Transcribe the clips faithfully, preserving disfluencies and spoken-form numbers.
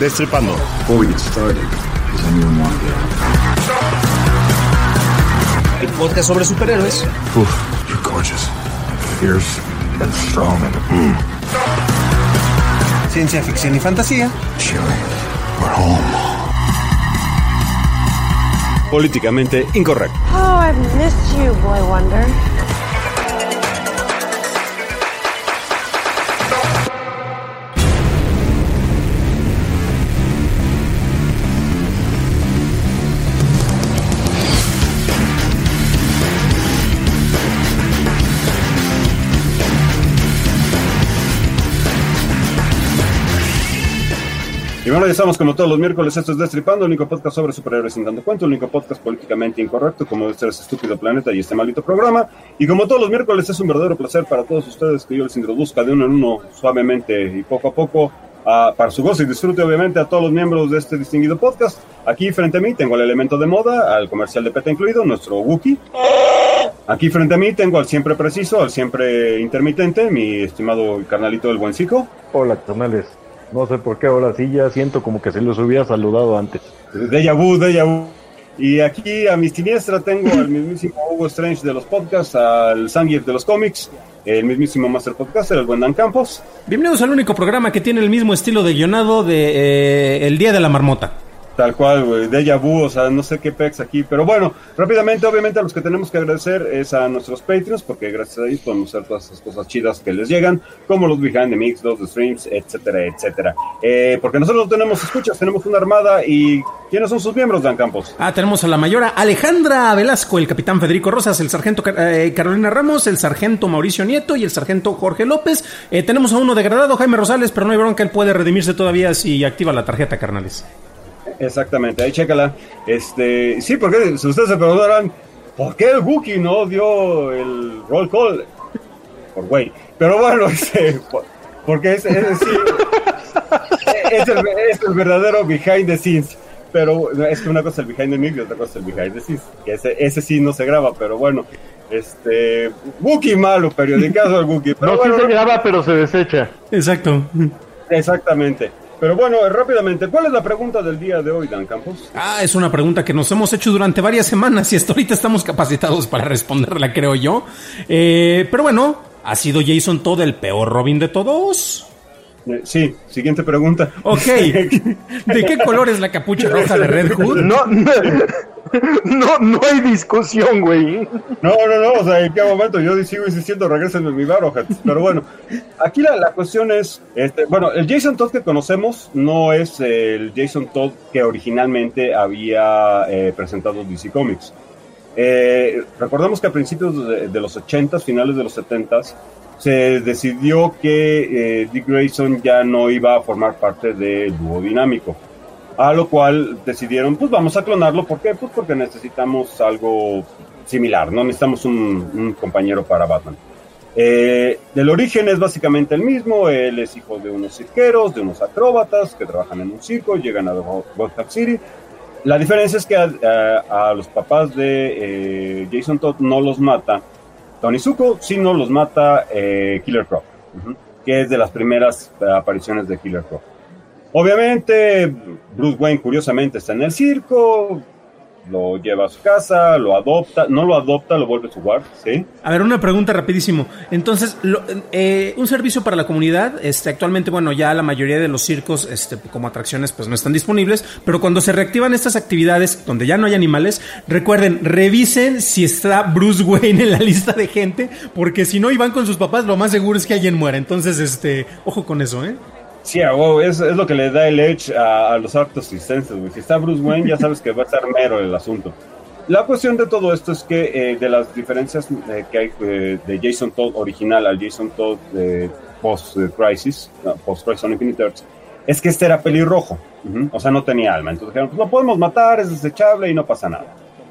Destripando. Before we get started, does anyone want to get out? El podcast sobre superhéroes. Oof, you're gorgeous. Fierce and strong and mm. Ciencia ficción y fantasía. Chilly. We're home. Políticamente incorrecto. Oh, I've missed you, Boy Wonder. Y bueno, ya estamos como todos los miércoles, esto es Destripando, el único podcast sobre superhéroes sin tanto cuento, el único podcast políticamente incorrecto, como debe ser este estúpido planeta y este maldito programa. Y como todos los miércoles es un verdadero placer para todos ustedes que yo les introduzca de uno en uno, suavemente y poco a poco, uh, para su gozo y disfrute obviamente a todos los miembros de este distinguido podcast. Aquí frente a mí tengo al elemento de moda, al comercial de P E T A incluido, nuestro Wookiee. Aquí frente a mí tengo al siempre preciso, al siempre intermitente, mi estimado carnalito del buen Cico. Hola, carnales. No sé por qué ahora sí ya siento como que se los hubiera saludado antes. Deja vu, deja vu. Y aquí a mi siniestra tengo al mismísimo Hugo Strange de los podcasts, al Zangief de los cómics, el mismísimo Master Podcaster, el buen Dan Campos. Bienvenidos al único programa que tiene el mismo estilo de guionado de eh, El Día de la Marmota. Tal cual, güey, déjà vu, o sea, no sé qué pex aquí, pero bueno, rápidamente, obviamente a los que tenemos que agradecer es a nuestros Patreons, porque gracias a ellos podemos hacer todas esas cosas chidas que les llegan, como los Behind the Mix, los streams, etcétera, etcétera. Eh, porque nosotros no tenemos escuchas, tenemos una armada, y ¿quiénes son sus miembros, Dan Campos? Ah, tenemos a la mayora Alejandra Velasco, el capitán Federico Rosas, el sargento eh, Carolina Ramos, el sargento Mauricio Nieto y el sargento Jorge López. Eh, tenemos a uno degradado, Jaime Rosales, pero no hay bronca, él puede redimirse todavía si activa la tarjeta, carnales. Exactamente, ahí chécala. Este, sí, porque si ustedes se preguntarán, ¿por qué el Wookiee no dio el roll call? Por güey. Pero bueno, este, porque es, es, sí, es, el, es el verdadero behind the scenes. Pero es que una cosa es el behind the mix y otra cosa es el behind the scenes. Que ese, ese sí no se graba, pero bueno. Este, Wookiee malo, periodicazo al Wookiee. No, bueno, sí se graba, pero se desecha. Exacto. Exactamente. Pero bueno, rápidamente, ¿cuál es la pregunta del día de hoy, Dan Campos? Ah, es una pregunta que nos hemos hecho durante varias semanas y hasta ahorita estamos capacitados para responderla, creo yo. Eh, pero bueno, ¿ha sido Jason Todd el peor Robin de todos? Eh, sí, siguiente pregunta. Ok. ¿De qué color es la capucha roja de Red Hood? No, no, no, no hay discusión, güey. No, no, no, o sea, ¿en qué momento? Yo sigo insistiendo, regresen en mi bar, ojete. Pero bueno, aquí la, la cuestión es, este, bueno, el Jason Todd que conocemos no es el Jason Todd que originalmente había eh, presentado D C Comics. Eh, recordemos que a principios de, de los ochentas, finales de los setentas, se decidió que eh, Dick Grayson ya no iba a formar parte del dúo dinámico. A lo cual decidieron, pues vamos a clonarlo. ¿Por qué? Pues porque necesitamos algo similar, ¿no? Necesitamos un, un compañero para Batman. Eh, el origen es básicamente el mismo. Él es hijo de unos cirqueros, de unos acróbatas que trabajan en un circo, llegan a Gotham City. La diferencia es que a, a, a los papás de eh, Jason Todd no los mata Tony Zuko, sino los mata eh, Killer Croc, uh-huh, que es de las primeras apariciones de Killer Croc. Obviamente, Bruce Wayne curiosamente está en el circo, lo lleva a su casa, lo adopta, no lo adopta, lo vuelve su guard, ¿sí? A ver, una pregunta rapidísimo. Entonces, lo, eh, un servicio para la comunidad, este, actualmente, bueno, ya la mayoría de los circos, este, como atracciones, pues no están disponibles, pero cuando se reactivan estas actividades, donde ya no hay animales, recuerden, revisen si está Bruce Wayne en la lista de gente, porque si no, y van con sus papás, lo más seguro es que alguien muera. Entonces, este, ojo con eso, ¿eh? Sí, wow, es, es lo que le da el edge a, a los actos circenses, güey. Si está Bruce Wayne, ya sabes que va a estar mero el asunto. La cuestión de todo esto es que eh, de las diferencias eh, que hay eh, de Jason Todd original al Jason Todd eh, post-Crisis, no, post-Crisis on Infinite Earths, es que este era pelirrojo, uh-huh, o sea, no tenía alma. Entonces dijeron, pues lo podemos matar, es desechable y no pasa nada.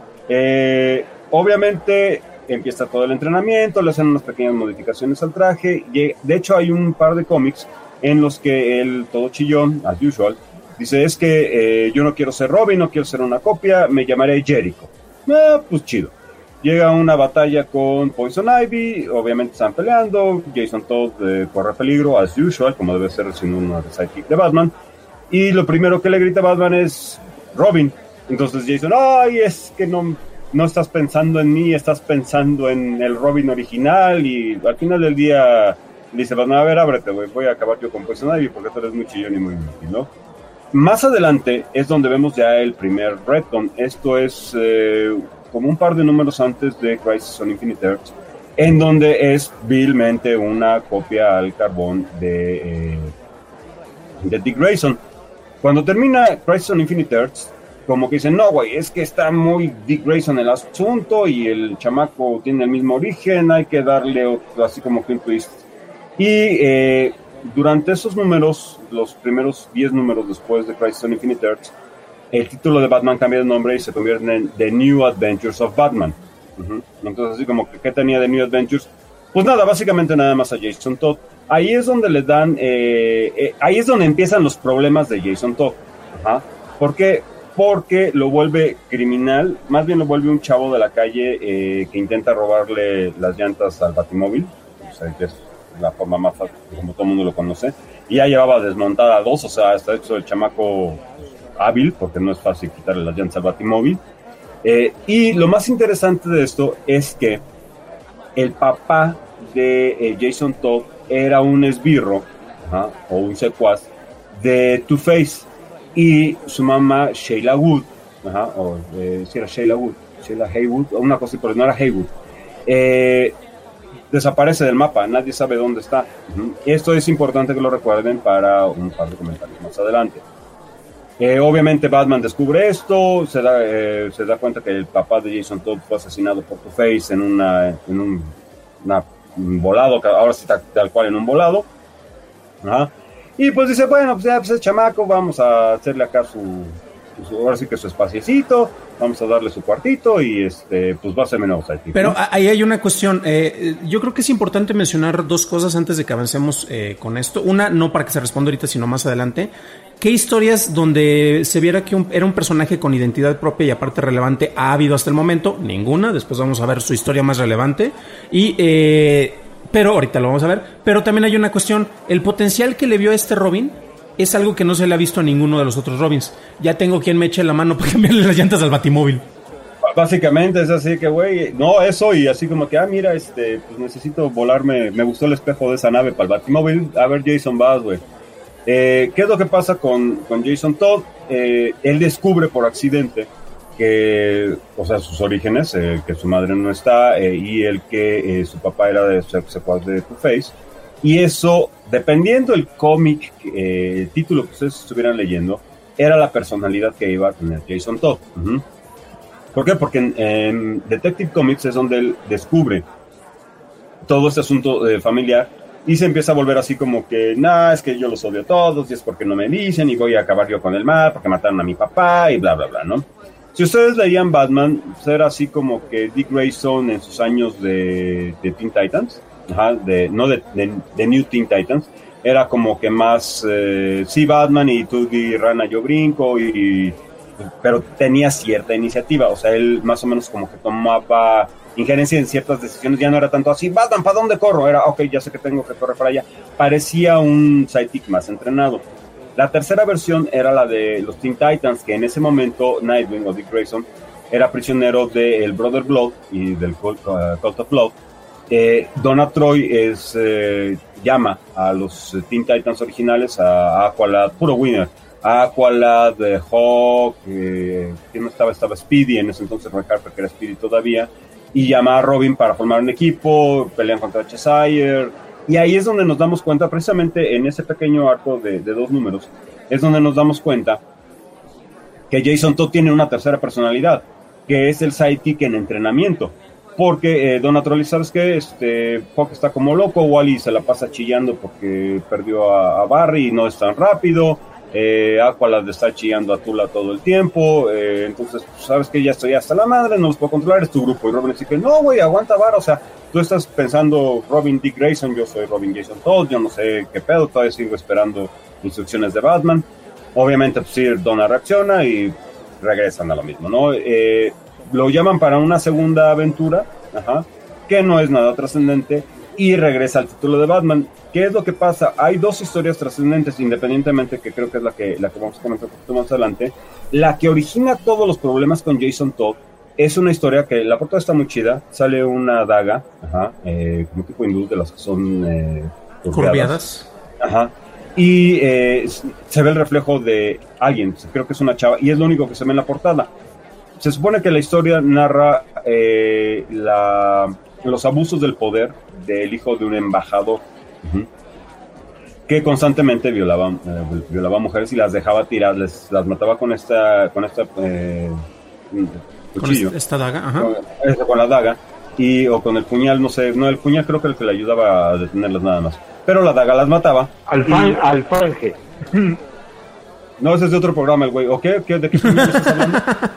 Eh, obviamente empieza todo el entrenamiento, le hacen unas pequeñas modificaciones al traje, y de hecho hay un par de cómics en los que él, todo chillón, as usual, dice, es que eh, yo no quiero ser Robin, no quiero ser una copia, me llamaré Jericho. Ah, pues chido. Llega a una batalla con Poison Ivy, obviamente están peleando, Jason Todd eh, corre peligro, as usual, como debe ser siendo una sidekick de Batman, y lo primero que le grita a Batman es Robin. Entonces Jason, ay, es que no, no estás pensando en mí, estás pensando en el Robin original, y al final del día dice Batman, a ver, ábrete, güey, voy a acabar yo con Poison Ivy porque tú eres muy chillón y muy inútil, ¿no? Más adelante es donde vemos ya el primer retcon. Esto es eh, como un par de números antes de Crisis on Infinite Earths, en donde es vilmente una copia al carbón de, eh, de Dick Grayson. Cuando termina Crisis on Infinite Earths, como que dicen, no, güey, es que está muy Dick Grayson el asunto y el chamaco tiene el mismo origen, hay que darle otro, así como que un twist. Y eh, durante esos números, los primeros diez números después de Crisis on Infinite Earths, el título de Batman cambia de nombre y se convierte en The New Adventures of Batman. Uh-huh. Entonces, así como que, ¿qué tenía de New Adventures? Pues nada, básicamente nada más a Jason Todd. Ahí es donde le dan, eh, eh, ahí es donde empiezan los problemas de Jason Todd. Uh-huh. ¿Por qué? Porque lo vuelve criminal, más bien lo vuelve un chavo de la calle eh, que intenta robarle las llantas al Batimóvil. O sea, que es la forma más fácil, como todo el mundo lo conoce. Y ya llevaba desmontada dos, o sea, está hecho el chamaco hábil, porque no es fácil quitarle las llantas al Batimóvil. Eh, y lo más interesante de esto es que el papá de eh, Jason Todd era un esbirro, ¿ah? o un secuaz de Two-Face, y su mamá Sheila Wood, ajá, o eh, si era Sheila Wood, Sheila Haywood, o una cosa, pero no era Haywood, eh, desaparece del mapa, nadie sabe dónde está. Uh-huh. Esto es importante que lo recuerden para un par de comentarios más adelante. Eh, obviamente Batman descubre esto, se da, eh, se da cuenta que el papá de Jason Todd fue asesinado por Two-Face en, una, en un, una, un volado, ahora sí está tal cual en un volado. Ajá. Y pues dice, bueno, pues ya pues es chamaco, vamos a hacerle acá su, su, ahora sí que su espaciecito, vamos a darle su cuartito y este, pues va a ser menos aquí. Pero ¿no? Ahí hay una cuestión, eh, yo creo que es importante mencionar dos cosas antes de que avancemos eh, con esto. Una, no para que se responda ahorita, sino más adelante. ¿Qué historias donde se viera que un, era un personaje con identidad propia y aparte relevante ha habido hasta el momento? Ninguna, después vamos a ver su historia más relevante. Y... Eh, pero ahorita lo vamos a ver, pero también hay una cuestión, el potencial que le vio a este Robin es algo que no se le ha visto a ninguno de los otros Robins. Ya tengo quien me eche la mano para cambiarle las llantas al Batimóvil. Básicamente es así que, güey, no, eso y así como que, ah, mira, este, pues necesito volarme, me gustó el espejo de esa nave para el Batimóvil, a ver, Jason, vas, güey. Eh, ¿qué es lo que pasa con, con Jason Todd? Eh, él descubre por accidente que, o sea, sus orígenes, eh, que su madre no está, eh, y el que eh, su papá era de secuaz de Two-Face, y eso, dependiendo el cómic, eh, el título que ustedes estuvieran leyendo, era la personalidad que iba a tener Jason Todd. Uh-huh. ¿Por qué? Porque en, en Detective Comics es donde él descubre todo este asunto eh, familiar, y se empieza a volver así como que, nah, es que yo los odio a todos, y es porque no me dicen, y voy a acabar yo con el mal, porque mataron a mi papá, y bla, bla, bla, ¿no? Si ustedes leían Batman, pues era así como que Dick Grayson en sus años de, de Teen Titans, ajá, de, no de, de, de New Teen Titans, era como que más, eh, sí, Batman y tú y Rana yo brinco, y, y, pero tenía cierta iniciativa, o sea, él más o menos como que tomaba injerencia en ciertas decisiones, ya no era tanto así, Batman, ¿para dónde corro? Era, ok, ya sé que tengo que correr para allá, parecía un sidekick más entrenado. La tercera versión era la de los Teen Titans, que en ese momento Nightwing o Dick Grayson era prisionero del Brother Blood y del Cult, uh, Cult of Blood. Eh, Donna Troy es, eh, llama a los Teen Titans originales, a, a Aqualad, puro winner, a Aqualad, eh, Hawk, eh, ¿quién no estaba? Estaba Speedy, en ese entonces Roy Harper, que era Speedy todavía, y llama a Robin para formar un equipo, pelean contra Cheshire. Y ahí es donde nos damos cuenta, precisamente en ese pequeño arco de, de dos números, es donde nos damos cuenta que Jason Todd tiene una tercera personalidad, que es el sidekick en entrenamiento. Porque eh, Donna Troy, ¿sabes qué? Este, Hawk está como loco, Wally se la pasa chillando porque perdió a, a Barry y no es tan rápido, eh, Aqualad está chillando a Tula todo el tiempo, eh, entonces, ¿sabes qué? Ya estoy hasta la madre, no los puedo controlar, es tu grupo. Y Robin dice que no, güey, aguanta vara, o sea, tú estás pensando Robin Dick Grayson, yo soy Robin Jason Todd, yo no sé qué pedo, todavía sigo esperando instrucciones de Batman. Obviamente, pues sí, Donna reacciona y regresan a lo mismo, ¿no? Eh, lo llaman para una segunda aventura, ajá, que no es nada trascendente, y regresa al título de Batman. ¿Qué es lo que pasa? Hay dos historias trascendentes, independientemente, que creo que es la que, la que vamos a comentar un poquito más adelante. La que origina todos los problemas con Jason Todd es una historia que la portada está muy chida. Sale una daga, ajá, eh, como tipo hindú, de las que son eh, curviadas. Ajá. Y eh, se ve el reflejo de alguien, creo que es una chava, y es lo único que se ve en la portada. Se supone que la historia narra eh, la, los abusos del poder del hijo de un embajador, uh-huh, que constantemente violaba, eh, violaba mujeres y las dejaba tirar, les, las mataba con esta, con esta eh, cuchillo, con esta daga, ajá. Con, con la daga, y, o con el puñal, no sé, no, el puñal creo que el que le ayudaba a detenerlas nada más. Pero la daga las mataba. Alfan, y... Alfanje. No, ese es de otro programa, el güey. ¿O qué? ¿Qué? ¿De qué estás hablando?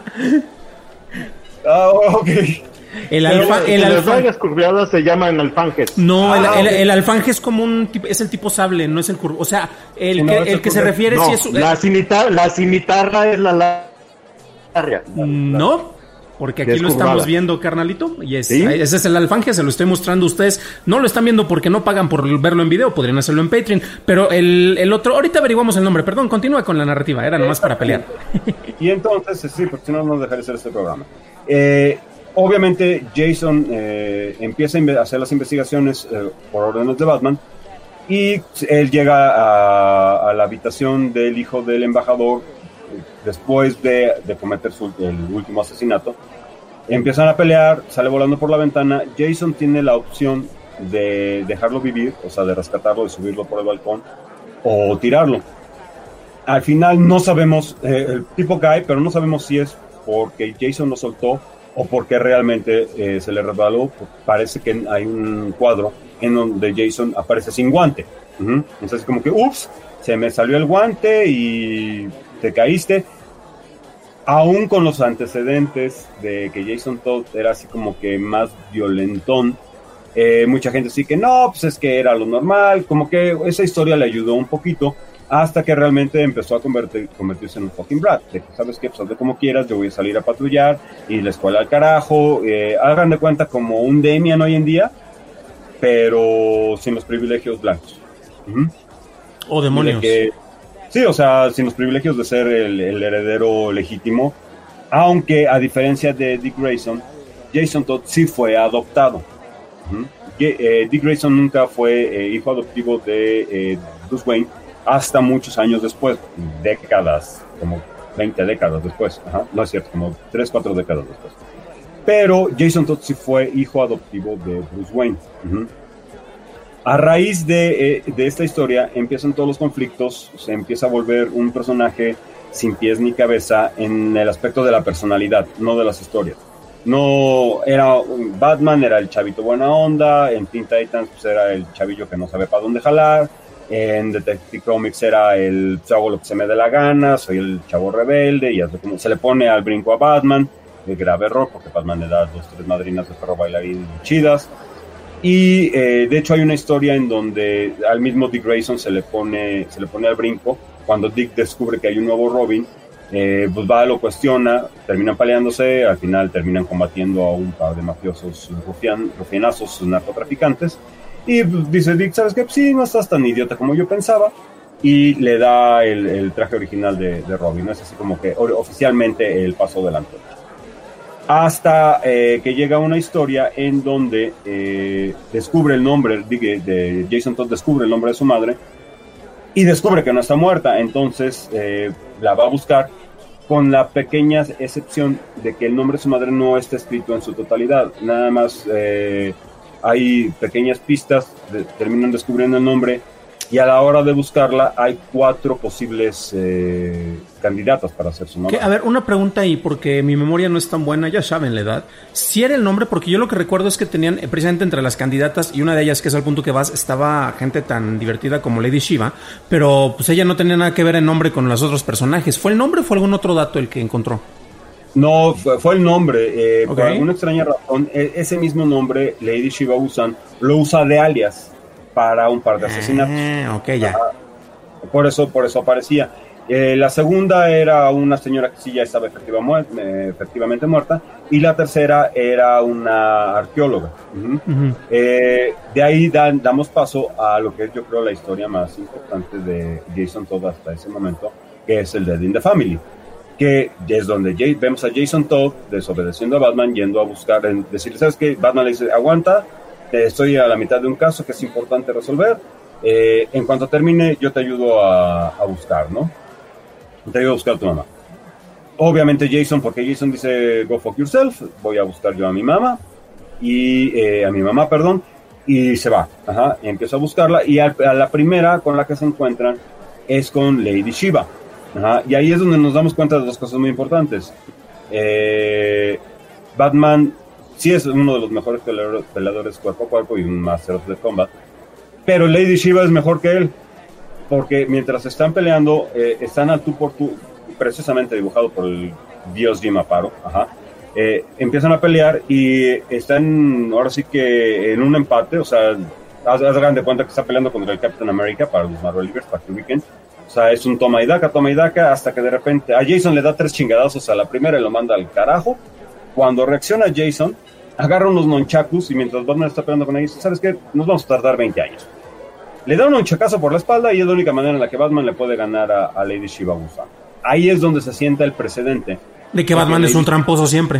Ah, ok. El alfa, el, el las alfa... dagas curviadas se llaman alfanjes. No, ah, el, okay. el, el alfanje es como un tipo, es el tipo sable, no es el curvo. O sea, el sí, que, no, el el que se curvo. refiere no, si es la cimitarra, la cimitarra es la larga. No. Porque aquí es lo curvada. estamos viendo, carnalito, y es, ¿Sí? ese es el alfanje, se lo estoy mostrando a ustedes. No lo están viendo porque no pagan por verlo en video, podrían hacerlo en Patreon. Pero el, el otro, ahorita averiguamos el nombre, perdón, continúa con la narrativa, era nomás para pelear. Y entonces, sí, porque si no, no dejaría de hacer este programa. Eh, obviamente, Jason eh, empieza a hacer las investigaciones eh, por órdenes de Batman, y él llega a, a la habitación del hijo del embajador después de, de cometer su, el último asesinato. Empiezan a pelear, sale volando por la ventana. Jason tiene la opción de dejarlo vivir, o sea, de rescatarlo y subirlo por el balcón, o tirarlo. Al final no sabemos, eh, el tipo cae, pero no sabemos si es porque Jason lo soltó o porque realmente eh, se le resbaló. Parece que hay un cuadro en donde Jason aparece sin guante. Uh-huh. Entonces como que, ups, se me salió el guante y te caíste. Aún con los antecedentes de que Jason Todd era así como que más violentón, eh, mucha gente sí que no, pues es que era lo normal, como que esa historia le ayudó un poquito, hasta que realmente empezó a convertir, convertirse en un fucking brat, de que sabes qué, pues hazle como quieras, yo voy a salir a patrullar, y la escuela al carajo, eh, hagan de cuenta como un Damian hoy en día, pero sin los privilegios blancos. Uh-huh. O demonios. Que, sí, o sea, sin los privilegios de ser el, el heredero legítimo, aunque a diferencia de Dick Grayson, Jason Todd sí fue adoptado. Uh-huh. eh, Dick Grayson nunca fue eh, hijo adoptivo de eh, Bruce Wayne hasta muchos años después, décadas, como veinte décadas después. Ajá, no es cierto, como tres, cuatro décadas después. Pero Jason Todd sí fue hijo adoptivo de Bruce Wayne. Uh-huh. A raíz de, eh, de esta historia empiezan todos los conflictos, se empieza a volver un personaje sin pies ni cabeza en el aspecto de la personalidad, no de las historias. No era Batman, era el chavito buena onda, en Teen Titans pues era el chavillo que no sabe para dónde jalar, en Detective Comics era el hago lo que se me dé la gana, soy el chavo rebelde, y hace como, se le pone al brinco a Batman, el grave error, porque Batman le da dos, tres madrinas de perro bailarín chidas. Y eh, de hecho hay una historia en donde al mismo Dick Grayson se le pone, se le pone al brinco cuando Dick descubre que hay un nuevo Robin. Eh, pues va, lo cuestiona, terminan peleándose, al final terminan combatiendo a un par de mafiosos rufian, rufianazos, narcotraficantes, y pues, dice Dick, ¿sabes qué? Pues, sí, no estás tan idiota como yo pensaba, y le da el, el traje original de, de Robin, ¿no? Es así como que oficialmente el paso adelante. Hasta eh, que llega una historia en donde eh, descubre el nombre de, de Jason Todd, descubre el nombre de su madre y descubre que no está muerta. Entonces eh, la va a buscar, con la pequeña excepción de que el nombre de su madre no está escrito en su totalidad. Nada más eh, hay pequeñas pistas, de, terminan descubriendo el nombre, y a la hora de buscarla hay cuatro posibles eh, candidatas para ser su mamá. ¿Qué? A ver, una pregunta ahí, porque mi memoria no es tan buena, ya saben la edad. Si era el nombre, porque yo lo que recuerdo es que tenían eh, precisamente entre las candidatas, y una de ellas, que es al punto que vas, estaba gente tan divertida como Lady Shiva, pero pues ella no tenía nada que ver en nombre con los otros personajes. ¿Fue el nombre o fue algún otro dato el que encontró? No, fue, fue el nombre. Eh, okay. Por alguna extraña razón, ese mismo nombre, Lady Shiva usan, lo usa de alias para un par de asesinatos. Ah, ok, ya. Por eso, por eso aparecía. Eh, la segunda era una señora que sí ya estaba efectiva muer- eh, efectivamente muerta, y la tercera era una arqueóloga. Uh-huh. Uh-huh. Eh, de ahí dan, damos paso a lo que es, yo creo, la historia más importante de Jason Todd hasta ese momento, que es el Dead in the Family, que es donde Jay, vemos a Jason Todd desobedeciendo a Batman, yendo a buscar, en, decirle, ¿sabes qué? Batman le dice, aguanta, estoy a la mitad de un caso que es importante resolver, eh, en cuanto termine yo te ayudo a, a buscar, ¿no? Te ayudo a buscar a tu mamá. Obviamente Jason, porque Jason dice, go fuck yourself, voy a buscar yo a mi mamá, y eh, a mi mamá, perdón, y se va, ajá, y empieza a buscarla, y a, a la primera con la que se encuentran es con Lady Shiva, ajá, y ahí es donde nos damos cuenta de dos cosas muy importantes. Eh, Batman sí es uno de los mejores peleadores, peleadores cuerpo a cuerpo y un Master of the Combat, pero Lady Shiva es mejor que él, porque mientras están peleando, eh, están al tú por tú, precisamente dibujado por el dios Jim Aparo, ajá, eh, empiezan a pelear y están ahora sí que en un empate, o sea, haz, haz de cuenta que está peleando contra el Captain America para los Marvel Leaguers, para que Weekend, o sea, es un toma y daca, toma y daca, hasta que de repente a Jason le da tres chingadazos a la primera y lo manda al carajo. Cuando reacciona Jason, agarra unos nonchakus y mientras Batman está peleando con ellos, ¿sabes qué? Nos vamos a tardar veinte años. Le da un nonchacazo por la espalda y es la única manera en la que Batman le puede ganar a, a Lady Shiva Busa. Ahí es donde se sienta el precedente. De que Batman Lady... es un tramposo siempre.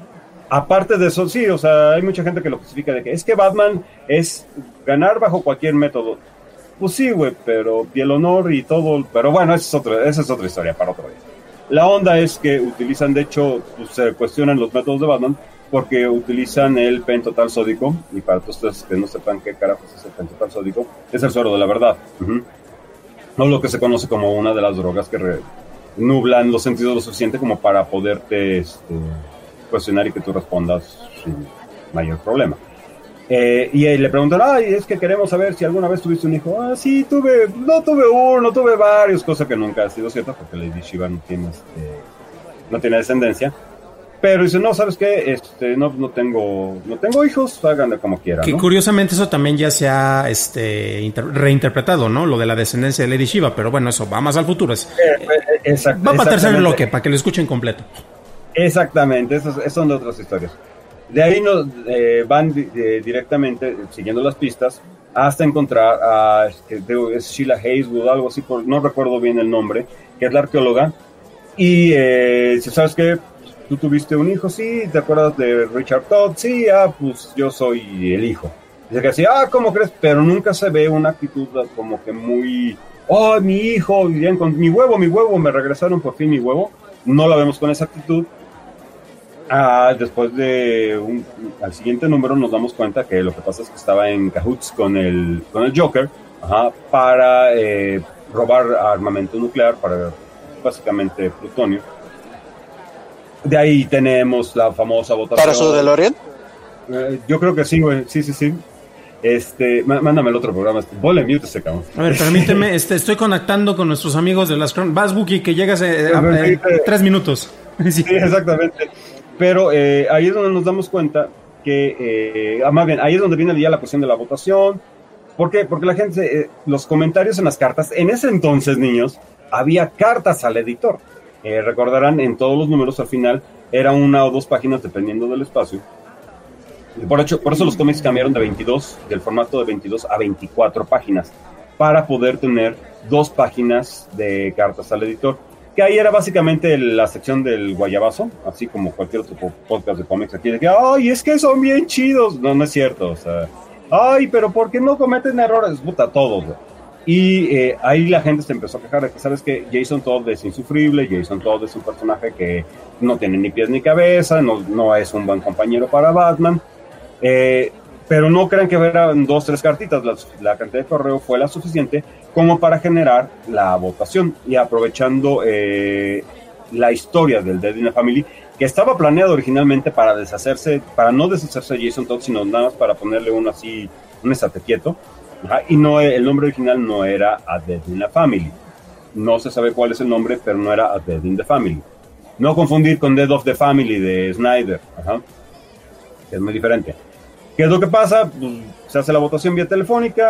Aparte de eso, sí, o sea, hay mucha gente que lo justifica de que es que Batman es ganar bajo cualquier método. Pues sí, güey, pero y el honor y todo, pero bueno, esa es, otra, esa es otra historia para otro día. La onda es que utilizan, de hecho, pues, se cuestionan los métodos de Batman, porque utilizan el pentotal sódico, y para todos ustedes que no sepan qué carajos es el pentotal sódico, es el suero de la verdad, uh-huh. No lo que se conoce como una de las drogas que re- nublan los sentidos lo suficiente como para poderte este, cuestionar y que tú respondas sin mayor problema. Eh, y eh, le preguntan, ay, es que queremos saber si alguna vez tuviste un hijo. Ah, sí, tuve, no tuve uno, tuve varios, cosa que nunca ha sido cierta, porque Lady Shiva no tiene, este, no tiene descendencia. Pero dice, no, ¿sabes qué? Este, no, no tengo, no tengo hijos, háganle como quieran. Que ¿no? Curiosamente eso también ya se ha este, inter- reinterpretado, ¿no? Lo de la descendencia de Lady Shiva, pero bueno, eso va más al futuro. Es, eh, eh, exact- va para tercer bloque, para que lo escuchen completo. Exactamente, esas, esas son de otras historias. De ahí nos eh, van eh, directamente, siguiendo las pistas, hasta encontrar a, que es Sheila Hazewood, algo así, por, no recuerdo bien el nombre, que es la arqueóloga. Y eh, si sabes que tú tuviste un hijo, sí, ¿te acuerdas de Richard Todd? Sí, ah, pues yo soy el hijo. Dice que así, ah, ¿cómo crees? Pero nunca se ve una actitud como que muy, oh, mi hijo, bien con mi huevo, mi huevo, me regresaron por fin mi huevo. No la vemos con esa actitud. Ah, después de un, al siguiente número nos damos cuenta que lo que pasa es que estaba en cahoots con el, con el Joker, ajá, para eh, robar armamento nuclear, para básicamente plutonio. De ahí tenemos la famosa votación. ¿Para su DeLorean? Eh, yo creo que sí, güey, sí, sí, sí. Este, má, mándame el otro programa. Ponle mute ese cabrón. A ver, permíteme, este, estoy conectando con nuestros amigos de las Cron. Vas, Buki, que llegas eh, a, a, eh, tres minutos. Sí, sí, exactamente. Pero eh, ahí es donde nos damos cuenta que, eh, más bien, ahí es donde viene ya la cuestión de la votación. ¿Por qué? Porque la gente, eh, los comentarios en las cartas, en ese entonces, niños, había cartas al editor. Eh, recordarán, en todos los números al final, era una o dos páginas dependiendo del espacio. Por, hecho, por eso los cómics cambiaron de veintidós, del formato de veintidós a veinticuatro páginas, para poder tener dos páginas de cartas al editor. Que ahí era básicamente la sección del guayabazo, así como cualquier otro podcast de cómics aquí, de que, ay, es que son bien chidos. No, no es cierto, o sea, ay, pero ¿por qué no cometen errores? Puta, todos, güey. Y eh, ahí la gente se empezó a quejar de que, ¿sabes qué? Jason Todd es insufrible, Jason Todd es un personaje que no tiene ni pies ni cabeza, no, no es un buen compañero para Batman. Eh, pero no crean que eran dos, tres cartitas, la, la cantidad de correo fue la suficiente como para generar la votación, y aprovechando eh, la historia del Dead in the Family, que estaba planeado originalmente para deshacerse, para no deshacerse de Jason Todd, sino nada más para ponerle uno así, un estate quieto, ajá, y no, el nombre original no era A Dead in the Family, no se sabe cuál es el nombre, pero no era A Dead in the Family, no confundir con Dead of the Family de Snyder, ajá, que es muy diferente. ¿Qué es lo que pasa? Pues, se hace la votación vía telefónica,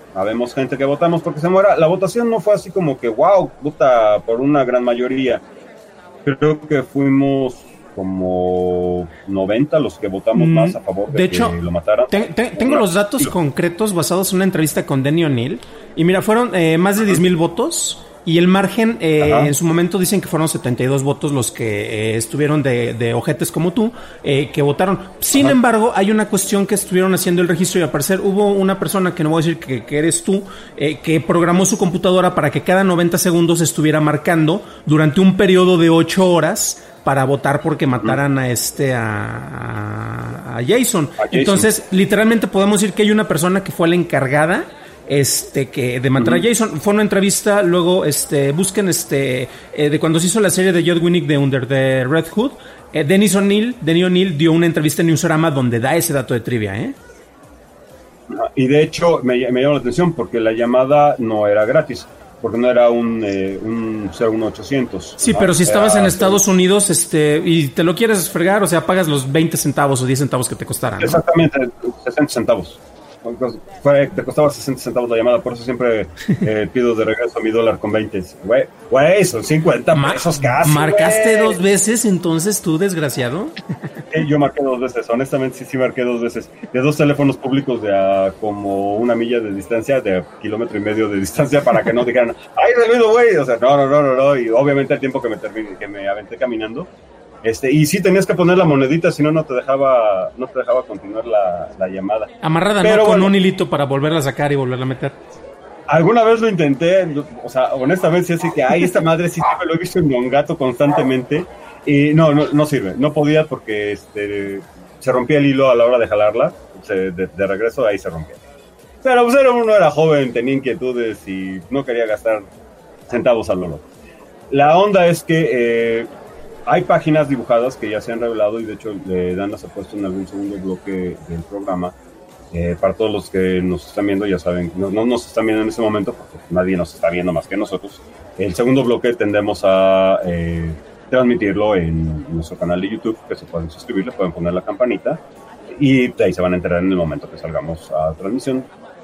habemos gente que votamos porque se muera. La votación no fue así como que, wow, vota por una gran mayoría. Creo que fuimos como noventa los que votamos mm, más a favor de, de hecho, que lo mataran. Te, te, tengo los datos concretos basados en una entrevista con Denny O'Neil. Y mira, fueron eh, más de diez mil votos. Y el margen, eh, en su momento dicen que fueron setenta y dos votos los que eh, estuvieron de, de ojetes como tú, eh, que votaron. Sin Ajá. embargo, hay una cuestión que estuvieron haciendo el registro y al parecer hubo una persona, que no voy a decir que, que eres tú, eh, que programó su computadora para que cada noventa segundos estuviera marcando durante un periodo de ocho horas para votar porque mataran a este a, a, a, Jason. a Jason. Entonces, literalmente podemos decir que hay una persona que fue la encargada este que de matar uh-huh. a Jason. Fue una entrevista, luego este busquen este eh, de cuando se hizo la serie de Judd Winnick de Under the Red Hood. eh, Dennis O'Neil, Denny O'Neil dio una entrevista en Newsarama donde da ese dato de trivia, ¿eh? Y de hecho me, me llamó la atención porque la llamada no era gratis, porque no era un, eh, un cero uno ochocientos. Sí, ¿no? Pero si estabas era, en Estados pero... Unidos este y te lo quieres fregar, o sea, pagas los veinte centavos o diez centavos que te costaran, ¿no? Exactamente, sesenta centavos. Te costaba sesenta centavos la llamada, por eso siempre eh, pido de regreso mi dólar con veinte. Güey, güey, son cincuenta pesos casi. ¿Marcaste wey. dos veces entonces tú, desgraciado? Sí, yo marqué dos veces, honestamente sí, sí marqué dos veces. De dos teléfonos públicos de a como una milla de distancia, de kilómetro y medio de distancia, para que no dijeran, ¡ay, reluido, güey! O sea, no, no, no, no, no. Y obviamente el tiempo que me terminé, que me aventé caminando. Este, y sí tenías que poner la monedita, si no, no te dejaba, no te dejaba continuar la, la llamada. Amarrada, pero, ¿no? Con bueno, un hilito para volverla a sacar y volverla a meter. Alguna vez lo intenté, o sea, honestamente sí, así que, ay, esta madre sí me lo he visto en un gato constantemente. Y no, no, no sirve, no podía porque este, se rompía el hilo a la hora de jalarla, se, de, de regreso ahí se rompía. Pero pues era, uno era joven, tenía inquietudes y no quería gastar centavos al lolo. La onda es que eh, hay páginas dibujadas que ya se han revelado y de hecho le dan las apuestas en algún segundo bloque del programa. Eh, para todos los que nos están viendo, ya saben, no, no nos están viendo en este momento porque nadie nos está viendo más que nosotros. El segundo bloque tendemos a eh, transmitirlo en nuestro canal de YouTube, que se pueden suscribir, le pueden poner la campanita y de ahí se van a enterar en el momento que salgamos a transmisión.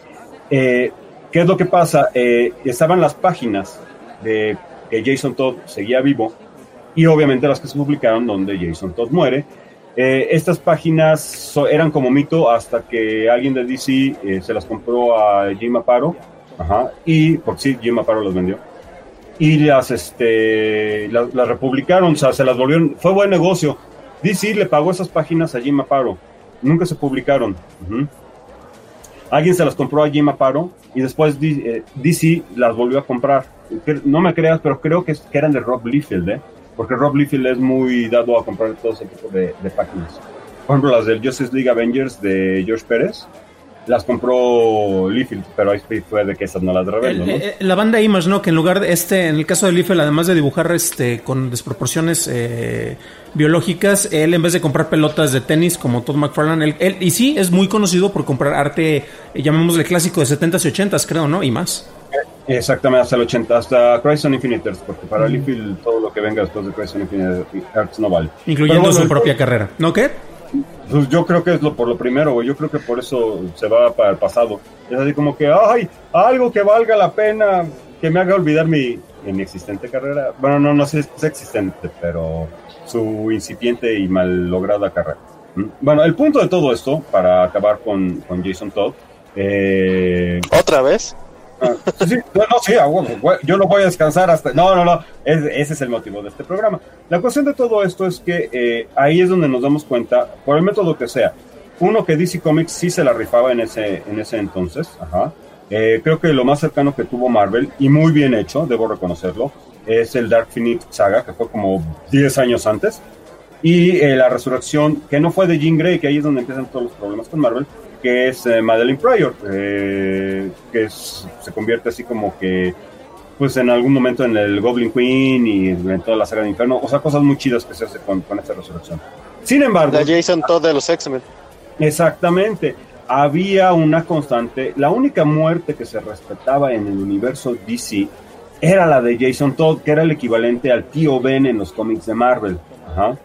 Eh, ¿Qué es lo que pasa? Eh, estaban las páginas de que Jason Todd seguía vivo y obviamente las que se publicaron donde Jason Todd muere. Eh, estas páginas so, eran como mito hasta que alguien de D C eh, se las compró a Jim Aparo, ajá, y por sí Jim Aparo las vendió y las este las, las republicaron, o sea, se las volvieron, fue buen negocio. D C le pagó esas páginas a Jim Aparo, nunca se publicaron. Uh-huh. Alguien se las compró a Jim Aparo y después eh, D C las volvió a comprar. No me creas, pero creo que, que eran de Rob Liefeld, ¿eh? Porque Rob Liefeld es muy dado a comprar todo ese tipo de, de páginas. Por ejemplo, las del Justice League Avengers de George Pérez, las compró Liefeld, pero ahí fue de que esas no las revelo, ¿no? Eh, la banda Image, ¿no? Que en lugar de este, en el caso de Liefeld, además de dibujar este con desproporciones eh, biológicas, él en vez de comprar pelotas de tenis como Todd McFarlane, él, él y sí es muy conocido por comprar arte, eh, llamémosle clásico de setentas y ochentas, creo, ¿no? Y más. Exactamente, hasta el ochenta, hasta Crisis on Infinite Earths, porque para mm. Liefeld todo lo que venga después de Crisis on Infinite Earths no vale. Incluyendo bueno, su propia carrera, ¿no qué? Pues yo creo que es lo por lo primero, güey. Yo creo que por eso se va para el pasado. Es así como que, ay, algo que valga la pena, que me haga olvidar mi inexistente carrera. Bueno, no, no sé si es existente, pero su incipiente y mal lograda carrera. Bueno, el punto de todo esto, para acabar con, con Jason Todd. Eh... ¿Otra vez? Ah, sí, no, no, sí, yo no voy a descansar hasta... No, no, no, es, ese es el motivo de este programa. La cuestión de todo esto es que eh, ahí es donde nos damos cuenta, por el método que sea, uno, que D C Comics sí se la rifaba en ese, en ese entonces, ajá. Eh, creo que lo más cercano que tuvo Marvel, y muy bien hecho, debo reconocerlo, es el Dark Phoenix Saga, que fue como diez años antes, y eh, la resurrección, que no fue de Jean Grey, que ahí es donde empiezan todos los problemas con Marvel, que es eh, Madeline Pryor, eh, que es, se convierte así como que, pues en algún momento en el Goblin Queen y en toda la saga de Inferno, o sea, cosas muy chidas que se hace con, con esta resurrección. Sin embargo... La Jason Todd de los X-Men. Exactamente. Había una constante, la única muerte que se respetaba en el universo D C era la de Jason Todd, que era el equivalente al tío Ben en los cómics de Marvel. Ajá.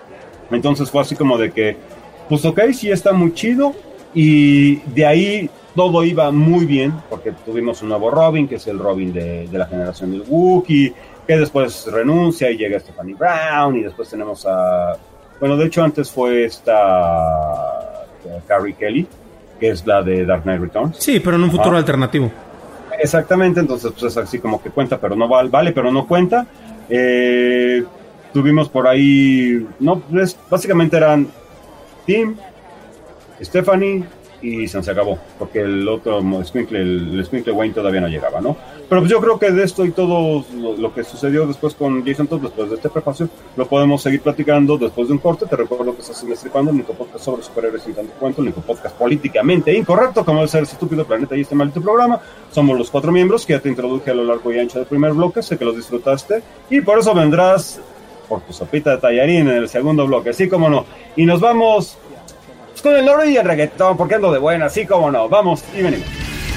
Entonces fue así como de que, pues ok, sí está muy chido. Y de ahí todo iba muy bien, porque tuvimos un nuevo Robin, que es el Robin de, de la generación del Wookiee, que después renuncia y llega Stephanie Brown, y después tenemos a... Bueno, de hecho antes fue esta Carrie Kelly, que es la de Dark Knight Returns. Sí, pero en un futuro ah. alternativo. Exactamente, entonces pues es así como que cuenta, pero no vale, vale pero no cuenta. Eh, tuvimos por ahí, no, pues básicamente eran Tim, Stephanie y se acabó, porque el otro Squinkle, el, el Squinkle Wayne todavía no llegaba, ¿no? Pero pues yo creo que de esto y todo lo, lo que sucedió después con Jason Todd, después de este prefacio, lo podemos seguir platicando después de un corte. Te recuerdo que estás en Destripando, el único podcast sobre superhéroes sin tanto cuento, el único podcast políticamente incorrecto, como debe ser ese estúpido planeta y este maldito programa. Somos los cuatro miembros que ya te introduje a lo largo y ancho del primer bloque, sé que los disfrutaste, y por eso vendrás por tu sopita de tallarín en el segundo bloque, así como no. Y nos vamos con el oro y el reggaetón, porque ando de buena, así como no. Vamos y venimos.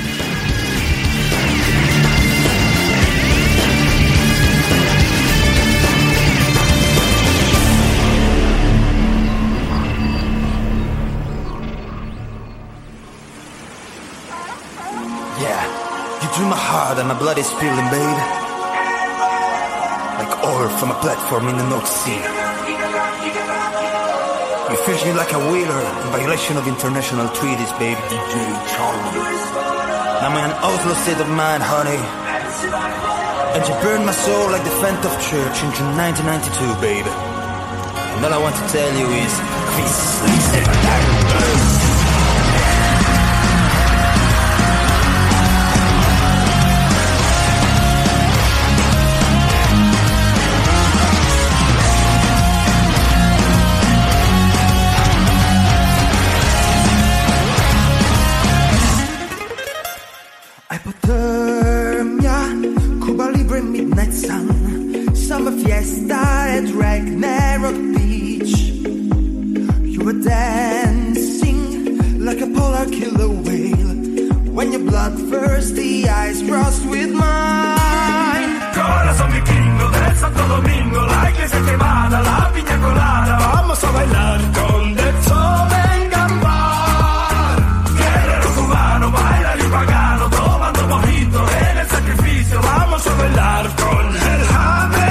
Through my heart and my blood is spilling, babe. Like oil from a platform in the North Sea. You fish me like a whaler in violation of international treaties, babe. D J Charlie. I'm in an Oslo state of mind, honey. And you burned my soul like the Phantom of Church in nineteen ninety-two, babe. And all I want to tell you is, peace, peace, peace. Fiesta at Ragnarok Beach. You were dancing like a polar killer whale when your bloodthirsty eyes crossed with mine. Corazón vikingo del Santo Domingo, la iglesia quemada, la piña colada. Vamos a bailar con Del Sol en Gambar. Guerrero cubano, bailar y pagano, tomando mojito en el sacrificio. Vamos a bailar con el Hammer.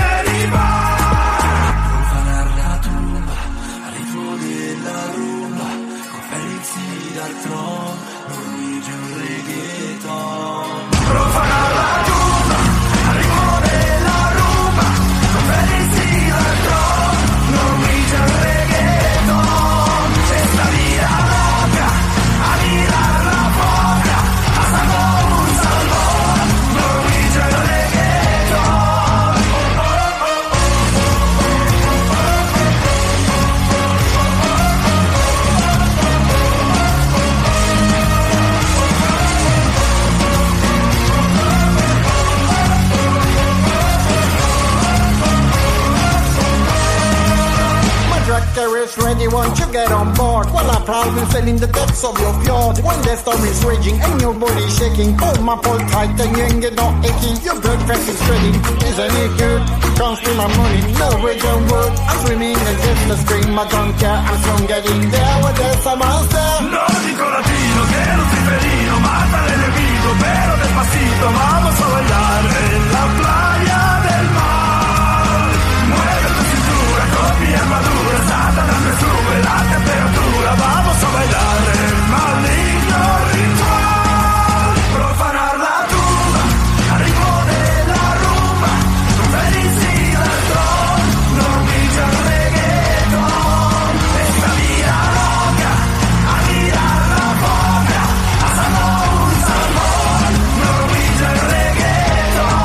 Ready, won't you get on board? Well, I proudly sail in the depths of your fjord. When the storm is raging and your body shaking, hold my pole tight and you ain't get no aching. Your blood pressure is spreading, isn't it good? Comes to my money, no rage on wood. I'm swimming against the stream, I don't care, I'm strong getting there. Where there's a monster. Nórdico latino, que luciferino, mata al enemigo, pero despacito. Vamos a bailar en la playa del mar. Mueve tu cintura con mi armadura, Satanás me sube la temperatura. Vamos a bailar el maligno ritual. Profanar la tumba, al ritmo de la rumba. Con felicidad al tron, Norwegian reggaeton. Esta vida loca, a mirar la boca, asando un salmón. Norwegian reggaeton.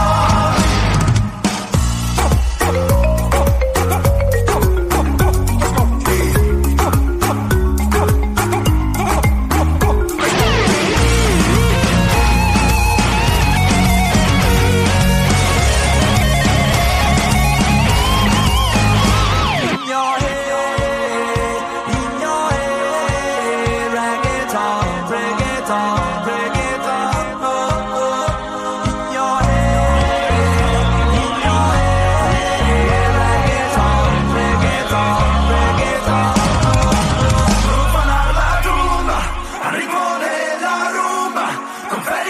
Profanar la tumba, al ritmo de la rumba.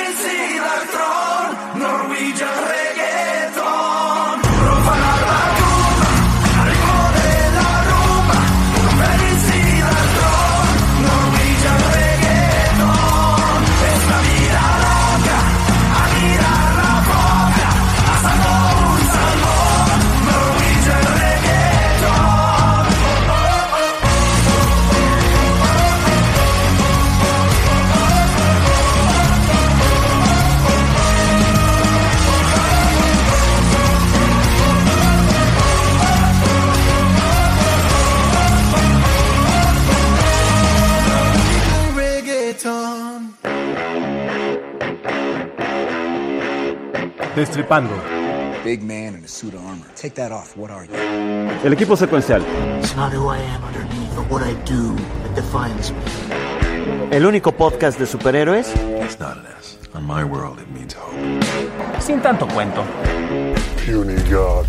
pensi d'altron, Norwegian reggaeton. Profana la tumba, arrivo della rumba, non pensi d'altron, Norwegian reggaeton. Esta vida loca, a mirar la boca, asando un salmón, Norwegian reggaeton. Reggaeton. Destripando. Big man in a suit of armor. Take that off. What are you? El equipo secuencial. It's not who I am underneath, but what I do that defines me. El único podcast de superhéroes. It's not less. On my world, it means hope. Sin tanto cuento. Puny God.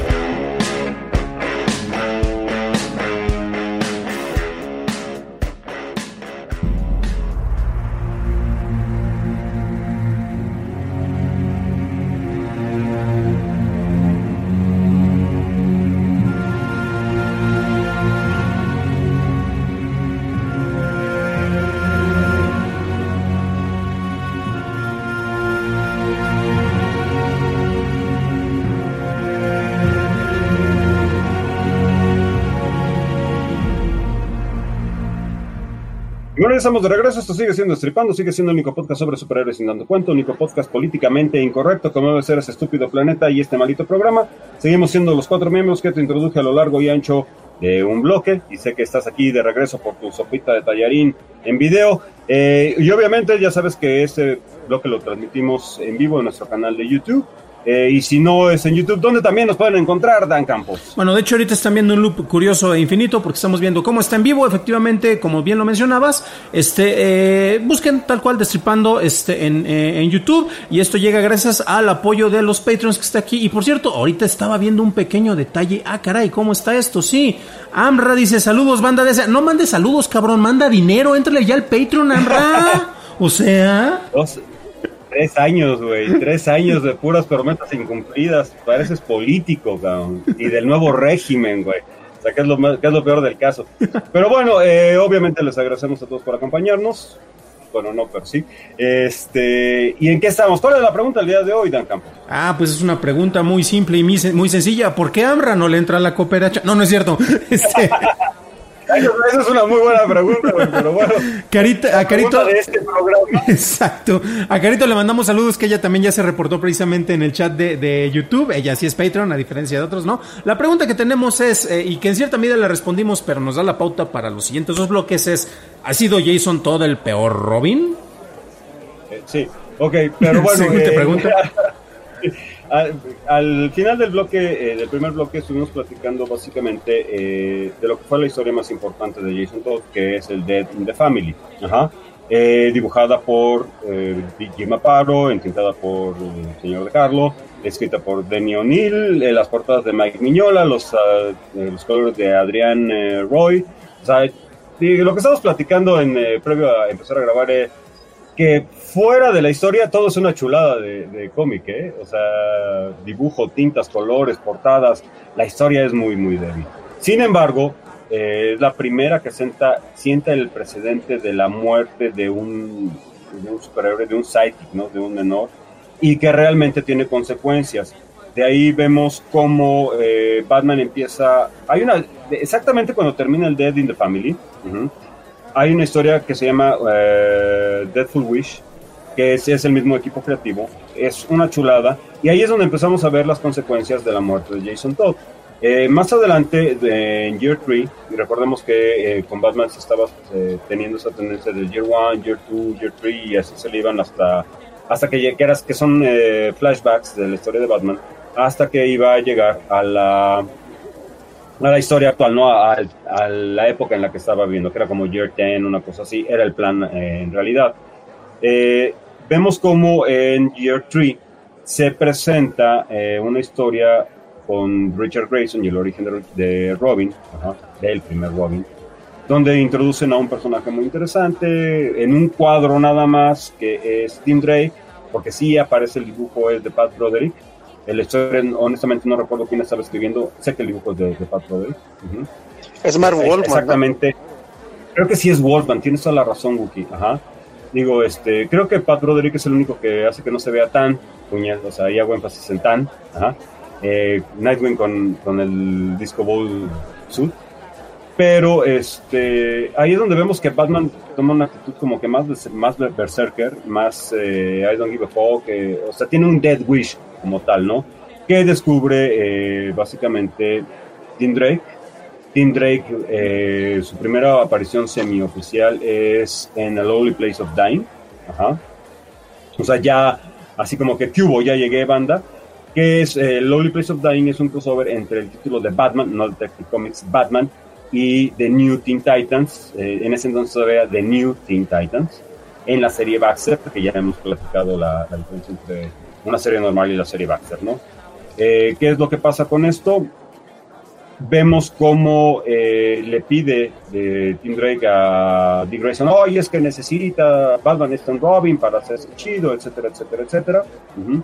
Bueno, ya estamos de regreso, esto sigue siendo Destripando, sigue siendo el único podcast sobre superhéroes sin dando cuenta, único podcast políticamente incorrecto, como debe ser ese estúpido planeta y este maldito programa. Seguimos siendo los cuatro miembros que te introduje a lo largo y ancho de un bloque, y sé que estás aquí de regreso por tu sopita de tallarín en video, eh, y obviamente ya sabes que este bloque lo transmitimos en vivo en nuestro canal de YouTube. Eh, y si no es en YouTube, ¿dónde también nos pueden encontrar, Dan Campos? Bueno, de hecho ahorita están viendo un loop curioso e infinito porque estamos viendo cómo está en vivo, efectivamente, como bien lo mencionabas. Este, eh, busquen tal cual Destripando este, en, eh, en YouTube, y esto llega gracias al apoyo de los Patreons que está aquí. Y por cierto, ahorita estaba viendo un pequeño detalle. Ah, caray, ¿cómo está esto? Sí, Amra dice, saludos, banda de esa. No mande saludos, cabrón, manda dinero, éntrale ya al Patreon, Amra. O sea... Dos. Tres años, güey, tres años de puras promesas incumplidas. Pareces político, cabrón. Y del nuevo régimen, güey. O sea, que es lo, más, que es lo peor del caso. Pero bueno, eh, obviamente les agradecemos a todos por acompañarnos. Bueno, no, pero sí. Este, ¿y en qué estamos? ¿Cuál es la pregunta del día de hoy, Dan Campos? Ah, pues es una pregunta muy simple y muy sencilla. ¿Por qué a Amra no le entra la cooperacha? No, no es cierto. Este... Esa es una muy buena pregunta, güey, pero bueno. Carita, a Carito de este programa. Exacto. A Carito le mandamos saludos, que ella también ya se reportó precisamente en el chat de, de YouTube. Ella sí es Patreon, a diferencia de otros, ¿no? La pregunta que tenemos es, eh, y que en cierta medida la respondimos, pero nos da la pauta para los siguientes dos bloques, es: ¿ha sido Jason Todd el peor Robin? Eh, sí, ok, pero bueno. Siguiente eh, pregunta. Al, al final del bloque, eh, del primer bloque, estuvimos platicando básicamente eh, de lo que fue la historia más importante de Jason Todd, que es el Death in the Family. Ajá. Eh, dibujada por eh, Jim Aparo, entintada por eh, el señor De Carlo, escrita por Denny O'Neil, eh, las portadas de Mike Mignola, los, uh, eh, los colores de Adrián eh, Roy. O sea, y lo que estamos platicando en eh, previo a empezar a grabar es que fuera de la historia todo es una chulada de, de cómic, ¿eh? O sea, dibujo, tintas, colores, portadas, la historia es muy, muy débil. Sin embargo, eh, es la primera que sienta, sienta el precedente de la muerte de un, de un superhéroe, de un sidekick, ¿no? De un menor, y que realmente tiene consecuencias. De ahí vemos cómo eh, Batman empieza... Hay una... Exactamente cuando termina el Death in the Family, uh-huh, hay una historia que se llama uh, Deathful Wish, que es, es el mismo equipo creativo, es una chulada, y ahí es donde empezamos a ver las consecuencias de la muerte de Jason Todd. Eh, más adelante, de, en Year tres, y recordemos que eh, con Batman se estaba eh, teniendo esa tendencia del Year uno, Year dos, Year tres, y así se le iban hasta, hasta que, que, que son eh, flashbacks de la historia de Batman, hasta que iba a llegar a la... a la historia actual, ¿no? A, a la época en la que estaba viviendo, que era como Year diez, una cosa así, era el plan eh, en realidad. Eh, vemos como en Year tres se presenta eh, una historia con Richard Grayson y el origen de, de Robin, ajá, del primer Robin, donde introducen a un personaje muy interesante, en un cuadro nada más, que es Tim Drake, porque sí aparece el dibujo, es de Pat Broderick. El historia, honestamente no recuerdo quién estaba escribiendo, sé que el dibujo es de, de Pat Broderick. Uh-huh. Es Marv Wolfman. Exactamente. ¿No? Creo que sí es Wolfman, tienes toda la razón, Wookie. Ajá. Digo, este, creo que Pat Broderick es el único que hace que no se vea tan puñal, o sea, ahí hago énfasis en tan. Ajá. Eh, Nightwing con, con el Disco Ball suit. Pero este, ahí es donde vemos que Batman toma una actitud como que más, más berserker, más eh, I don't give a fuck, eh, o sea, tiene un death wish como tal, ¿no? Que descubre eh, básicamente Tim Drake. Tim Drake, eh, su primera aparición semi-oficial es en A Lonely Place of Dying. Ajá. O sea, ya, así como que, ¿qué hubo? Ya llegué, banda. Que es, eh, Lonely Place of Dying es un crossover entre el título de Batman, no Detective Comics, Batman, y The New Teen Titans, eh, en ese entonces todavía The New Teen Titans, en la serie Baxter, que ya hemos platicado la, la diferencia entre una serie normal y la serie Baxter, ¿no? Eh, ¿Qué es lo que pasa con esto? Vemos cómo eh, le pide eh, Tim Drake a Dick Grayson, oye, es que necesita Batman Stone Robin para hacerse chido, etcétera, etcétera, etcétera. Uh-huh.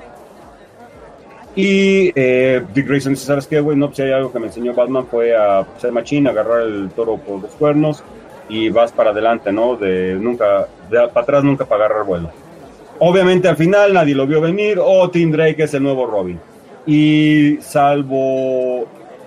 Y eh, Dick Grayson dice, ¿sabes qué, güey? No, pues si hay algo que me enseñó Batman fue a ser machín, agarrar el toro por los cuernos y vas para adelante, ¿no? De nunca, de, para atrás nunca para agarrar vuelo. Obviamente al final nadie lo vio venir, o Tim Drake es el nuevo Robin. Y salvo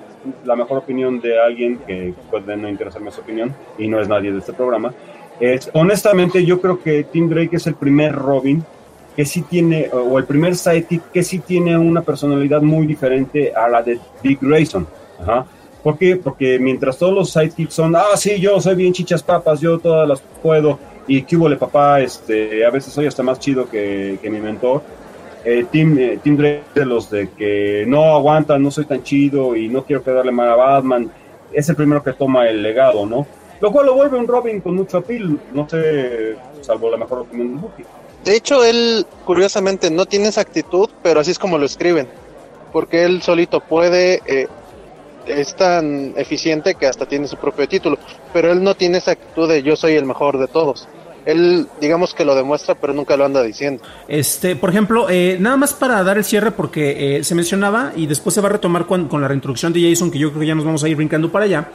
la mejor opinión de alguien, que puede no interesarme su opinión, y no es nadie de este programa, es, honestamente yo creo que Tim Drake es el primer Robin que sí tiene, o el primer sidekick que sí tiene una personalidad muy diferente a la de Dick Grayson. Ajá. ¿Por qué? Porque mientras todos los sidekicks son, ah, sí, yo soy bien chichas papas, yo todas las puedo, y qué hubo, papá, este, a veces soy hasta más chido que, que mi mentor. Eh, Tim, eh, Tim Drake de los de que no aguanta, no soy tan chido y no quiero quedarle mal a Batman, es el primero que toma el legado, ¿no? Lo cual lo vuelve un Robin con mucho appeal, no sé, salvo la mejor opinión de Bucky. De hecho, él, curiosamente, no tiene esa actitud, pero así es como lo escriben. Porque él solito puede, eh, es tan eficiente que hasta tiene su propio título. Pero él no tiene esa actitud de yo soy el mejor de todos. Él, digamos que lo demuestra, pero nunca lo anda diciendo. Este, por ejemplo, eh, nada más para dar el cierre, porque eh, se mencionaba, y después se va a retomar con, con la reintroducción de Jason, que yo creo que ya nos vamos a ir brincando para allá.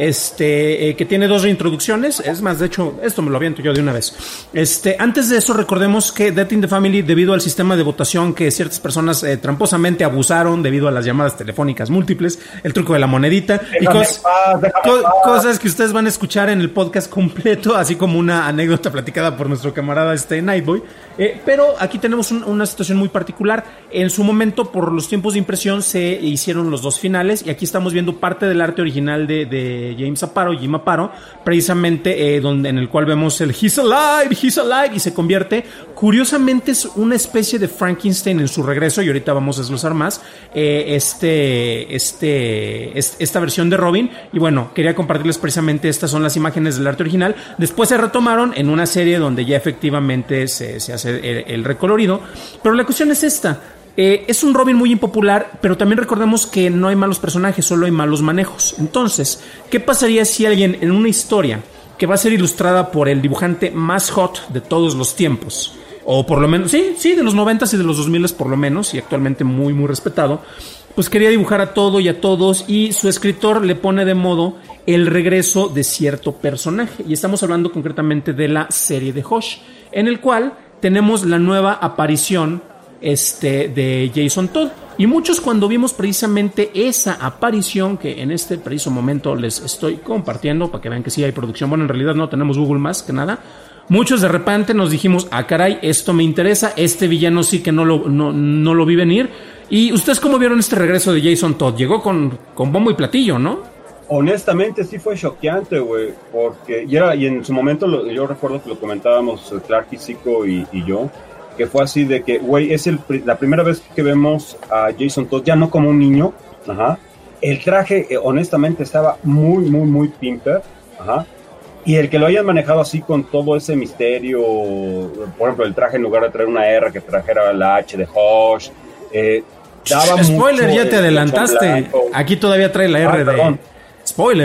Este, eh, que tiene dos reintroducciones. Es más, de hecho, esto me lo aviento yo de una vez. Este, antes de eso, recordemos que Death in the Family, debido al sistema de votación que ciertas personas eh, tramposamente abusaron debido a las llamadas telefónicas múltiples, el truco de la monedita y cos- co- cosas que ustedes van a escuchar en el podcast completo, así como una anécdota platicada por nuestro camarada este Nightboy. Eh, pero aquí tenemos un, una situación muy particular. En su momento, por los tiempos de impresión, se hicieron los dos finales, y aquí estamos viendo parte del arte original de, de James Aparo, Jim Aparo, precisamente eh, donde, en el cual vemos el He's Alive, He's Alive, y se convierte, curiosamente es una especie de Frankenstein en su regreso, y ahorita vamos a desglosar más eh, este, este, este, esta versión de Robin. Y bueno, quería compartirles precisamente, estas son las imágenes del arte original. Después se retomaron en una serie donde ya efectivamente se, se hace el, el recolorido, pero la cuestión es esta. Eh, es un Robin muy impopular, pero también recordemos que no hay malos personajes, solo hay malos manejos. Entonces, ¿qué pasaría si alguien en una historia que va a ser ilustrada por el dibujante más hot de todos los tiempos, o por lo menos, sí, sí, de los noventas y de los dos miles por lo menos, y actualmente muy, muy respetado, pues quería dibujar a todo y a todos, y su escritor le pone de modo el regreso de cierto personaje? Y estamos hablando concretamente de la serie de Hush, en el cual tenemos la nueva aparición Este, de Jason Todd. Y muchos, cuando vimos precisamente esa aparición, que en este preciso momento les estoy compartiendo para que vean que sí hay producción, bueno, en realidad no tenemos Google más que nada, muchos de repente nos dijimos, ah, caray, esto me interesa, este villano sí que no lo, no, no lo vi venir. ¿Y ustedes cómo vieron este regreso de Jason Todd? Llegó con, con bombo y platillo, ¿no? Honestamente sí fue choqueante, güey, porque y, era, y en su momento lo, yo recuerdo que lo comentábamos Clark y Zico y, y yo, que fue así de que, güey, es el, la primera vez que vemos a Jason Todd ya no como un niño. Ajá. El traje, eh, honestamente, estaba muy, muy, muy pimper. Ajá. Y el que lo hayan manejado así con todo ese misterio, por ejemplo, el traje en lugar de traer una R, que trajera la H de Hush, eh, daba Spoiler, mucho, ya te eh, adelantaste. Aquí todavía trae la R ah, de... Perdón. Spoiler.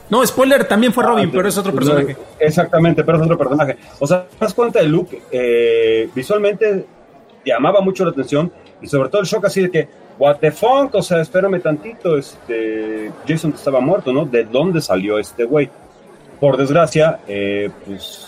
No, spoiler, también fue Robin, ah, pero es otro personaje. Exactamente, pero es otro personaje. O sea, te das cuenta de Luke, eh, visualmente llamaba mucho la atención, y sobre todo el shock así de que, what the fuck, o sea, espérame tantito, este, Jason estaba muerto, ¿no? ¿De dónde salió este güey? Por desgracia, eh, pues,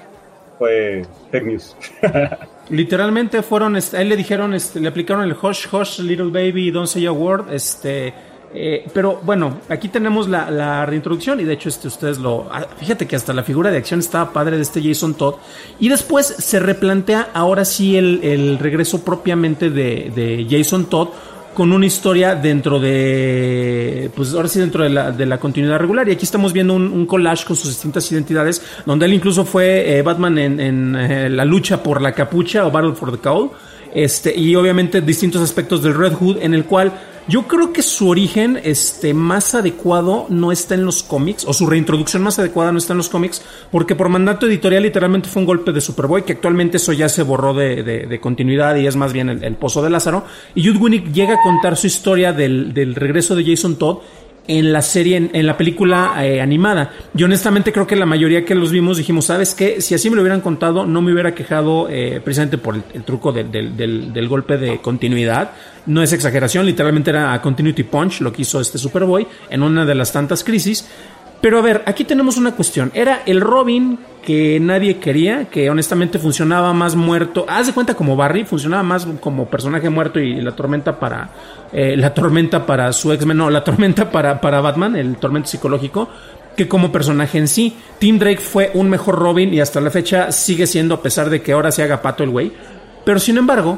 fue fake news. Literalmente fueron, este, a él le dijeron, este, le aplicaron el hush, hush, little baby, don't say a word, este... Eh, pero bueno, aquí tenemos la, la reintroducción y de hecho este ustedes lo... Fíjate que hasta la figura de acción estaba padre de este Jason Todd y después se replantea ahora sí el, el regreso propiamente de, de Jason Todd con una historia dentro de... Pues ahora sí dentro de la, de la continuidad regular y aquí estamos viendo un, un collage con sus distintas identidades donde él incluso fue eh, Batman en, en eh, la lucha por la capucha o Battle for the Cowl este, y obviamente distintos aspectos del Red Hood en el cual... Yo creo que su origen este, más adecuado no está en los cómics, o su reintroducción más adecuada no está en los cómics, porque por mandato editorial literalmente fue un golpe de Superboy, que actualmente eso ya se borró de, de, de continuidad y es más bien el, el pozo de Lázaro. Y Judd Winnick llega a contar su historia del, del regreso de Jason Todd en la serie, en, en la película eh, animada. Yo honestamente creo que la mayoría que los vimos dijimos, ¿sabes qué? Si así me lo hubieran contado, no me hubiera quejado eh, precisamente por el, el truco del, del, del, del golpe de continuidad. No es exageración, literalmente era a Continuity Punch lo que hizo este Superboy en una de las tantas crisis. Pero a ver, aquí tenemos una cuestión. Era el Robin que nadie quería, que honestamente funcionaba más muerto. Haz de cuenta como Barry, funcionaba más como personaje muerto y la tormenta para eh, la tormenta para su X-Men, no, la tormenta para, para Batman, el tormento psicológico, que como personaje en sí. Tim Drake fue un mejor Robin y hasta la fecha sigue siendo, a pesar de que ahora se haga pato el güey. Pero sin embargo,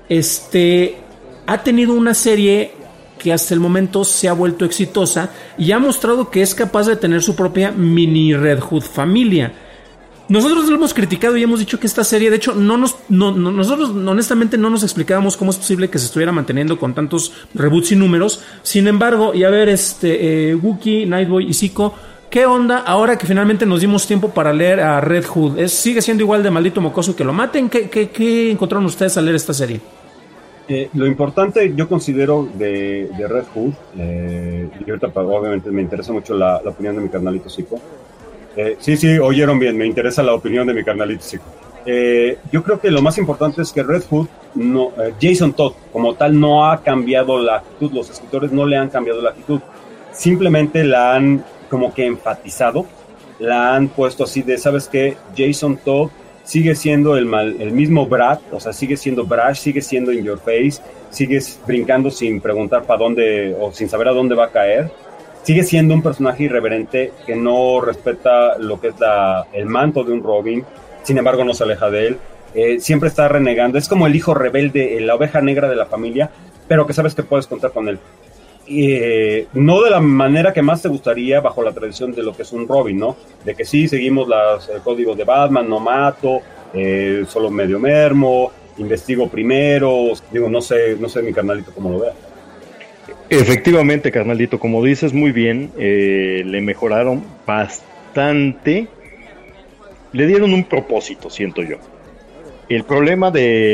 este ha tenido una serie que hasta el momento se ha vuelto exitosa y ha mostrado que es capaz de tener su propia mini Red Hood familia. Nosotros lo hemos criticado y hemos dicho que esta serie, de hecho, no nos, no, no, nosotros honestamente no nos explicábamos cómo es posible que se estuviera manteniendo con tantos reboots y números. Sin embargo, y a ver, este eh, Wookie, Nightboy y Zico, ¿qué onda ahora que finalmente nos dimos tiempo para leer a Red Hood? ¿Es, ¿Sigue siendo igual de maldito mocoso que lo maten? ¿Qué, qué, qué encontraron ustedes al leer esta serie? Eh, lo importante yo considero de, de Red Hood, eh, y ahorita obviamente me interesa mucho la, la opinión de mi carnalito Zico. Eh, sí, sí, oyeron bien, me interesa la opinión de mi carnalito Zico. Eh, yo creo que lo más importante es que Red Hood, no, eh, Jason Todd como tal no ha cambiado la actitud, los escritores no le han cambiado la actitud, simplemente la han como que enfatizado, la han puesto así de, ¿sabes qué? Jason Todd sigue siendo el, mal, el mismo Brad, o sea, sigue siendo brash, sigue siendo in your face, sigue brincando sin preguntar para dónde, o sin saber a dónde va a caer, sigue siendo un personaje irreverente que no respeta lo que es la, el manto de un Robin, sin embargo no se aleja de él, eh, siempre está renegando, es como el hijo rebelde, la oveja negra de la familia, pero que sabes que puedes contar con él. Eh, no de la manera que más te gustaría bajo la tradición de lo que es un Robin, ¿no? De que sí, seguimos las, el código de Batman, no mato, eh, solo medio mermo, investigo primero, digo, no sé, no sé mi carnalito cómo lo vea. Efectivamente, carnalito, como dices muy bien, eh, le mejoraron bastante, le dieron un propósito, siento yo. El problema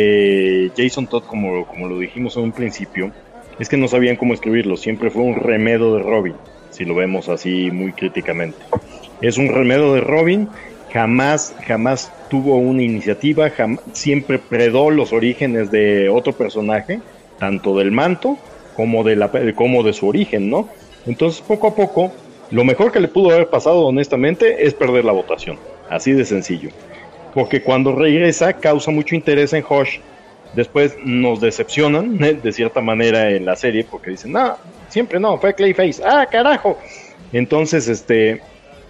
de Jason Todd, como, como lo dijimos en un principio, es que no sabían cómo escribirlo, siempre fue un remedo de Robin, si lo vemos así muy críticamente. Es un remedo de Robin, jamás, jamás tuvo una iniciativa, jamás, siempre predó los orígenes de otro personaje, tanto del manto como de, la, como de su origen, ¿no? Entonces, poco a poco, lo mejor que le pudo haber pasado, honestamente, es perder la votación, así de sencillo. Porque cuando regresa, causa mucho interés en Hush. Después nos decepcionan, ¿eh? de cierta manera en la serie, porque dicen, no, siempre no, fue Clayface, ¡ah, carajo! Entonces, este,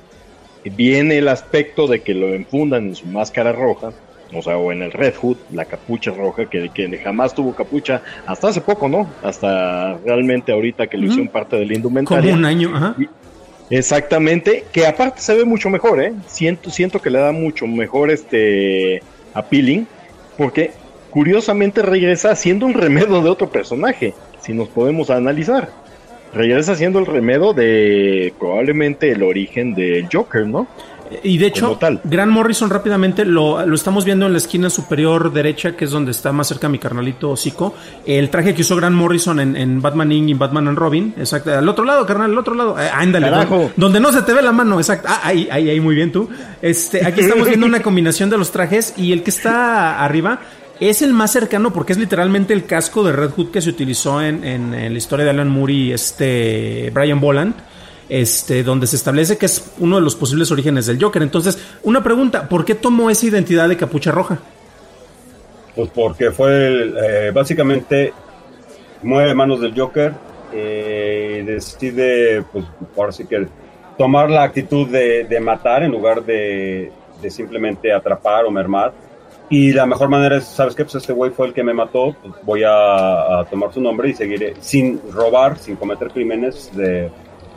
viene el aspecto de que lo enfundan en su máscara roja, o sea, o en el Red Hood, la capucha roja, que, que jamás tuvo capucha, hasta hace poco, ¿no? Hasta realmente ahorita que lo uh-huh. hicieron parte del indumentaria. Como un año, ajá. Y, exactamente, que aparte se ve mucho mejor, ¿eh? Siento, siento que le da mucho mejor este appealing, porque curiosamente regresa siendo un remedo de otro personaje, si nos podemos analizar. Regresa siendo el remedo de probablemente el origen del Joker, ¿no? Y de hecho, Grant Morrison rápidamente lo, lo estamos viendo en la esquina superior derecha, que es donde está más cerca mi carnalito Zico. El traje que usó Grant Morrison en, en Batman Inc y Batman and Robin, exacto, al otro lado, carnal, al otro lado, eh, ándale, donde, donde no se te ve la mano, exacto, ah, ahí, ahí, ahí, muy bien tú. Este, aquí estamos viendo una combinación de los trajes y el que está arriba es el más cercano porque es literalmente el casco de Red Hood que se utilizó en, en, en la historia de Alan Moore y este Brian Boland. Este, donde se establece que es uno de los posibles orígenes del Joker. Entonces, una pregunta, ¿por qué tomó esa identidad de capucha roja? Pues porque fue eh, básicamente mueve manos del Joker, eh, decide, pues ahora sí que tomar la actitud de, de matar en lugar de, de simplemente atrapar o mermar. Y la mejor manera es, ¿sabes qué? Pues este güey fue el que me mató, pues voy a, a tomar su nombre y seguiré sin robar, sin cometer crímenes de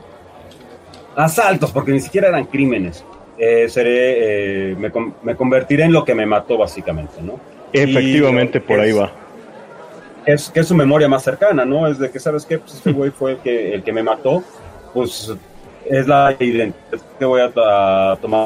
asaltos, porque ni siquiera eran crímenes. Eh, seré, eh, me, me convertiré en lo que me mató, básicamente, ¿no? Efectivamente, y, por es, ahí va. Es que es su memoria más cercana, ¿no? Es de que, ¿sabes qué? Pues este güey fue el que, el que me mató, pues es la identidad que voy a, a tomar,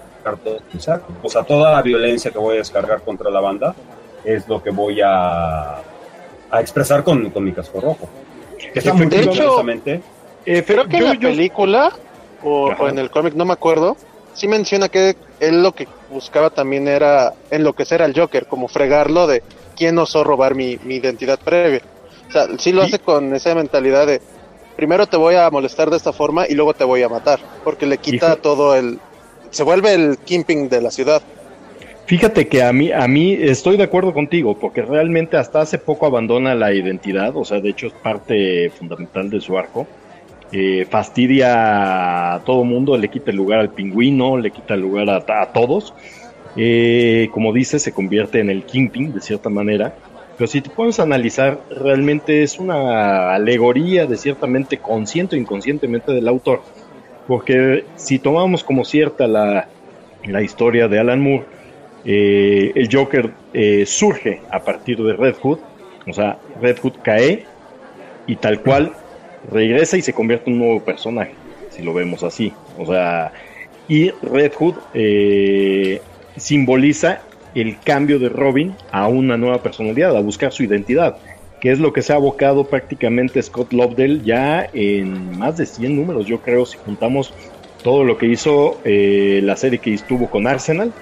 o sea, toda la violencia que voy a descargar contra la banda es lo que voy a, a expresar con, con mi casco rojo. Que está muy de hecho, eh, creo que yo, en la yo, película o, o en el cómic, no me acuerdo, sí menciona que él lo que buscaba también era enloquecer al Joker, como fregarlo de quién osó robar mi, mi identidad previa. O sea, sí lo hace con esa mentalidad de primero te voy a molestar de esta forma y luego te voy a matar, porque le quita todo el... se vuelve el Kingpin de la ciudad. Fíjate que a mí, a mí estoy de acuerdo contigo, porque realmente hasta hace poco abandona la identidad, o sea, de hecho es parte fundamental de su arco. Eh, fastidia a todo mundo, le quita el lugar al Pingüino, le quita el lugar a, a todos. Eh, como dices, se convierte en el Kingpin de cierta manera. Pero si te pones a analizar, realmente es una alegoría de ciertamente consciente o inconscientemente del autor. Porque si tomamos como cierta la, la historia de Alan Moore, eh, el Joker eh, surge a partir de Red Hood, o sea, Red Hood cae y tal cual regresa y se convierte en un nuevo personaje, si lo vemos así. O sea, y Red Hood eh, simboliza el cambio de Robin a una nueva personalidad, a buscar su identidad, que es lo que se ha abocado prácticamente Scott Lobdell ya en más de cien números, yo creo, si juntamos todo lo que hizo eh, la serie que estuvo con Arsenal,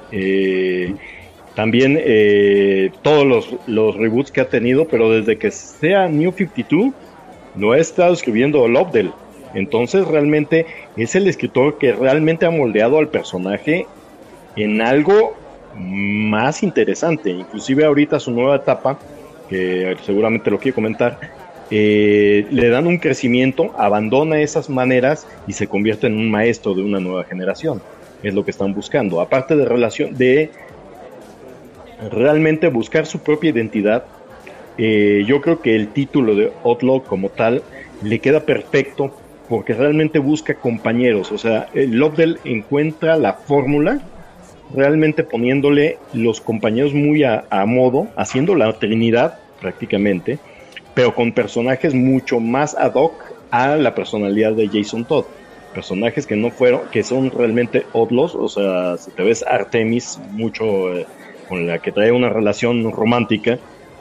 eh, también eh, todos los, los reboots que ha tenido, pero desde que sea New cincuenta y dos lo ha estado escribiendo Lobdell. Entonces realmente es el escritor que realmente ha moldeado al personaje en algo más interesante. Inclusive ahorita su nueva etapa, que seguramente lo quiero comentar, eh, le dan un crecimiento, abandona esas maneras y se convierte en un maestro de una nueva generación. Es lo que están buscando. Aparte de relación, de realmente buscar su propia identidad, eh, yo creo que el título de Outlaw como tal le queda perfecto porque realmente busca compañeros. O sea, Lobdell encuentra la fórmula realmente poniéndole los compañeros muy a, a modo, haciendo la Trinidad prácticamente, pero con personajes mucho más ad hoc a la personalidad de Jason Todd. Personajes que no fueron, que son realmente outlaws. O sea, si te ves Artemis, mucho eh, con la que trae una relación romántica,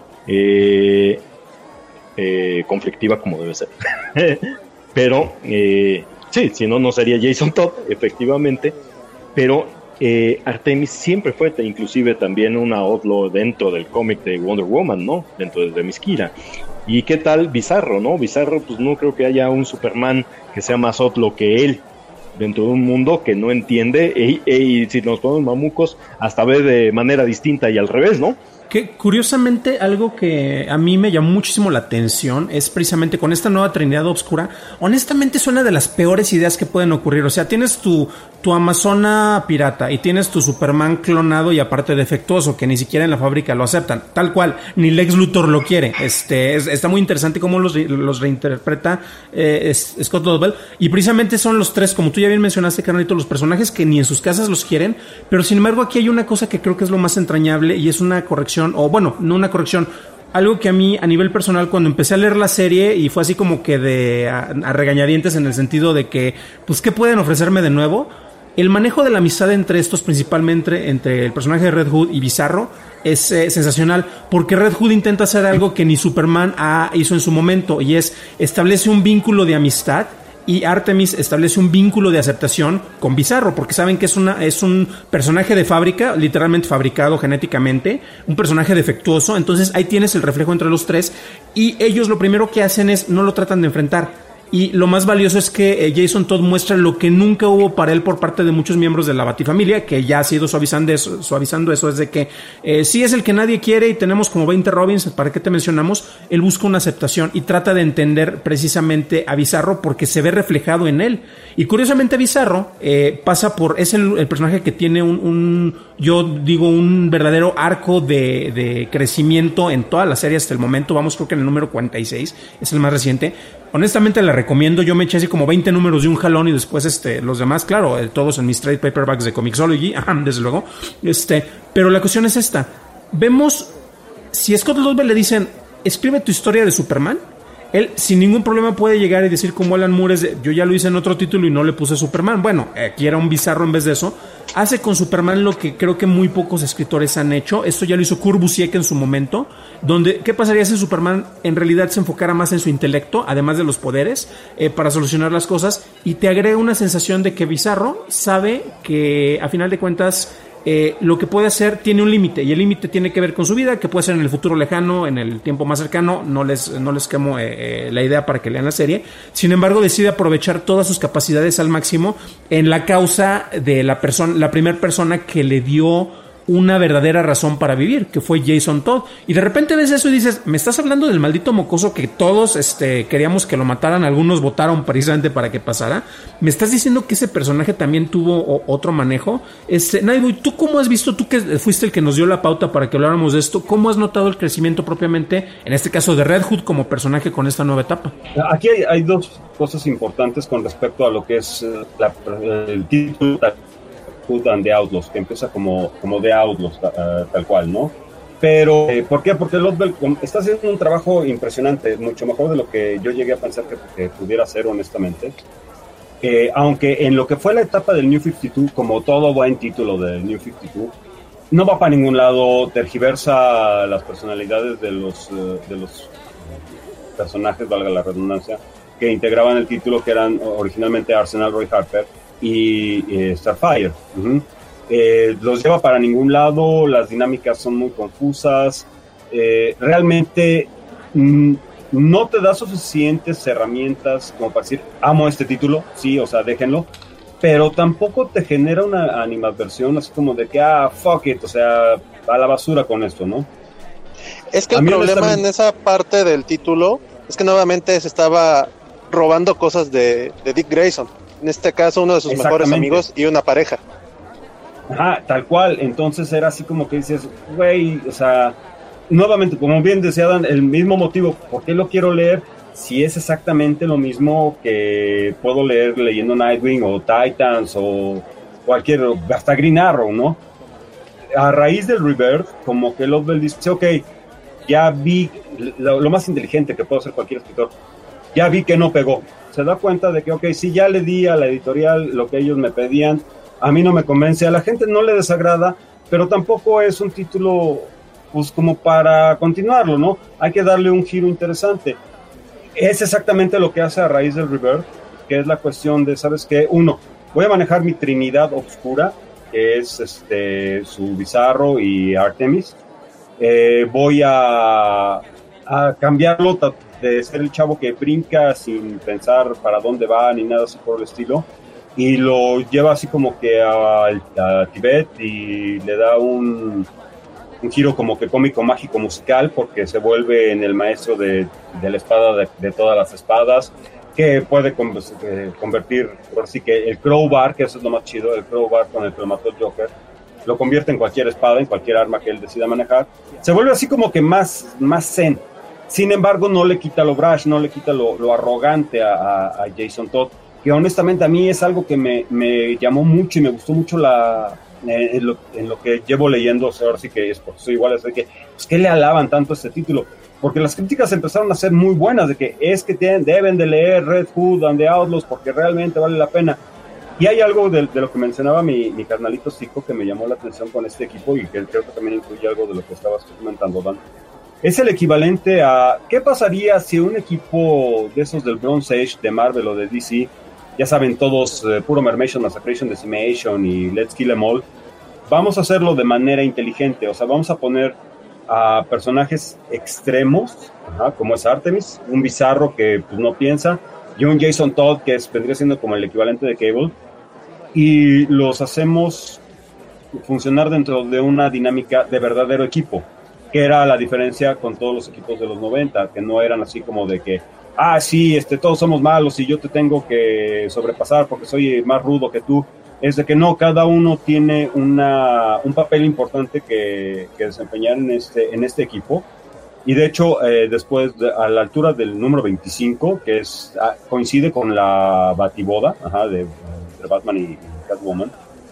eh, eh, conflictiva como debe ser. Pero, eh, sí, si no, no sería Jason Todd, efectivamente, pero Eh, Artemis siempre fue inclusive también una outlaw dentro del cómic de Wonder Woman, ¿no? Dentro de Themyscira. ¿Y qué tal Bizarro, no? Bizarro, pues no creo que haya un Superman que sea más outlaw que él dentro de un mundo que no entiende y, y si nos ponemos mamucos hasta ve de manera distinta y al revés, ¿no? Que curiosamente algo que a mí me llamó muchísimo la atención es precisamente con esta nueva Trinidad Obscura. Honestamente suena de las peores ideas que pueden ocurrir. O sea, tienes tu, tu Amazona pirata y tienes tu Superman clonado y aparte defectuoso que ni siquiera en la fábrica lo aceptan. Tal cual, ni Lex Luthor lo quiere. Este, es, está muy interesante cómo los, los reinterpreta eh, Scott Lobdell. Y precisamente son los tres, como tú ya bien mencionaste, carnalito, los personajes que ni en sus casas los quieren. Pero sin embargo aquí hay una cosa que creo que es lo más entrañable y es una corrección, o bueno, no una corrección, algo que a mí a nivel personal cuando empecé a leer la serie y fue así como que de a, a regañadientes en el sentido de que, pues, ¿qué pueden ofrecerme de nuevo? El manejo de la amistad entre estos, principalmente entre el personaje de Red Hood y Bizarro, es eh, sensacional, porque Red Hood intenta hacer algo que ni Superman ha, hizo en su momento, y es establece un vínculo de amistad, y Artemis establece un vínculo de aceptación con Bizarro, porque saben que es una es un personaje de fábrica, literalmente fabricado genéticamente, un personaje defectuoso. Entonces ahí tienes el reflejo entre los tres, y ellos lo primero que hacen es no lo tratan de enfrentar. Y lo más valioso es que eh, Jason Todd muestra lo que nunca hubo para él por parte de muchos miembros de la Batifamilia, que ya ha sido suavizando eso, suavizando eso es de que eh, sí es el que nadie quiere y tenemos como veinte Robins, ¿para qué te mencionamos? Él busca una aceptación y trata de entender precisamente a Bizarro porque se ve reflejado en él. Y curiosamente Bizarro eh, pasa por, es el, el personaje que tiene un, un, yo digo, un verdadero arco de, de crecimiento en toda la serie hasta el momento. Vamos, creo que en el número cuarenta y seis es el más reciente. Honestamente la recomiendo, yo me eché así como veinte números de un jalón y después este, los demás, claro, eh, todos en mis trade paperbacks de Comixology, ajá, desde luego, este, pero la cuestión es esta, vemos, si a Scott Lobdell le dicen, escribe tu historia de Superman, él sin ningún problema puede llegar y decir como Alan Moore es de, yo ya lo hice en otro título y no le puse Superman. Bueno, aquí era un Bizarro en vez de eso. Hace con Superman lo que creo que muy pocos escritores han hecho. Esto ya lo hizo Kurt Busiek en su momento, donde ¿qué pasaría si Superman en realidad se enfocara más en su intelecto, además de los poderes, eh, para solucionar las cosas? Y te agrega una sensación de que Bizarro sabe que a final de cuentas Eh, lo que puede hacer tiene un límite, y el límite tiene que ver con su vida, que puede ser en el futuro lejano, en el tiempo más cercano. No les, no les quemo eh, eh, la idea para que lean la serie. Sin embargo, decide aprovechar todas sus capacidades al máximo en la causa de la persona, la primera persona que le dio una verdadera razón para vivir, que fue Jason Todd. Y de repente ves eso y dices, me estás hablando del maldito mocoso que todos este, queríamos que lo mataran, algunos votaron precisamente para que pasara. Me estás diciendo que ese personaje también tuvo o, otro manejo. Este, Nightboy, ¿tú cómo has visto, tú que fuiste el que nos dio la pauta para que habláramos de esto, cómo has notado el crecimiento propiamente, en este caso de Red Hood como personaje con esta nueva etapa? Aquí hay, hay dos cosas importantes con respecto a lo que es la, el título Hood and the Outlaws, que empieza como, como The Outlaws, uh, tal cual, ¿no? Pero, eh, ¿por qué? Porque Lobdell está haciendo un trabajo impresionante, mucho mejor de lo que yo llegué a pensar que, que pudiera hacer, honestamente. Eh, aunque en lo que fue la etapa del New cincuenta y dos, como todo buen título del New cincuenta y dos, no va para ningún lado, tergiversa las personalidades de los, uh, de los personajes, valga la redundancia, que integraban el título, que eran originalmente Arsenal Roy Harper y eh, Starfire. Uh-huh. Eh, los lleva para ningún lado, las dinámicas son muy confusas, eh, realmente mm, no te da suficientes herramientas como para decir, amo este título, sí, o sea, déjenlo, pero tampoco te genera una animadversión así como de que, ah, fuck it, o sea, a la basura con esto, ¿no? Es que el problema en esa parte del título es que nuevamente se estaba robando cosas de, de Dick Grayson. En este caso, uno de sus mejores amigos y una pareja. Ajá, tal cual. Entonces era así como que dices, güey, o sea, nuevamente, como bien decía Dan, el mismo motivo, ¿por qué lo quiero leer? Si es exactamente lo mismo que puedo leer leyendo Nightwing o Titans o cualquier, hasta Green Arrow, ¿no? A raíz del Rebirth, como que Lobdell dice, ok, ya vi lo, lo más inteligente que puede hacer cualquier escritor, ya vi que no pegó. Se da cuenta de que, ok, sí, ya le di a la editorial lo que ellos me pedían, a mí no me convence, a la gente no le desagrada, pero tampoco es un título, pues, como para continuarlo, ¿no? Hay que darle un giro interesante. Es exactamente lo que hace a raíz del Rebirth, que es la cuestión de, ¿sabes qué? Uno, voy a manejar mi trinidad oscura, que es este su Bizarro y Artemis. Eh, voy a, a cambiarlo de ser el chavo que brinca sin pensar para dónde va ni nada así por el estilo, y lo lleva así como que a, a Tibet y le da un, un giro como que cómico, mágico, musical, porque se vuelve en el maestro de, de la espada de, de todas las espadas, que puede convertir, por así que el crowbar, que eso es lo más chido, el crowbar con el que lo mató el Joker, lo convierte en cualquier espada, en cualquier arma que él decida manejar. Se vuelve así como que más, más zen. Sin embargo, no le quita lo brash, no le quita lo, lo arrogante a, a, a Jason Todd, que honestamente a mí es algo que me, me llamó mucho y me gustó mucho la, en, lo, en lo que llevo leyendo. O sea, ahora sí que es porque soy igual, es de que, pues, ¿qué le alaban tanto a este título? Porque las críticas empezaron a ser muy buenas, de que es que tienen, deben de leer Red Hood and the Outlaws porque realmente vale la pena. Y hay algo de, de lo que mencionaba mi, mi carnalito Zico que me llamó la atención con este equipo y que creo que también incluye algo de lo que estabas comentando, Dan. Es el equivalente a, ¿qué pasaría si un equipo de esos del Bronze Age, de Marvel o de D C, ya saben todos, eh, puro Mermation, Massacration, Decimation y Let's Kill Em All, vamos a hacerlo de manera inteligente, o sea, vamos a poner a personajes extremos, ajá, como es Artemis, un Bizarro que pues, no piensa, y un Jason Todd que es, vendría siendo como el equivalente de Cable, y los hacemos funcionar dentro de una dinámica de verdadero equipo, que era la diferencia con todos los equipos de los noventa, que no eran así como de que, ah, sí, este, todos somos malos y yo te tengo que sobrepasar porque soy más rudo que tú. Es de que no, cada uno tiene una, un papel importante que, que desempeñar en este, en este equipo. Y de hecho, eh, después, de, a la altura del número veinticinco, que es ah, coincide con la batiboda, ajá, de, de Batman y, y Catwoman,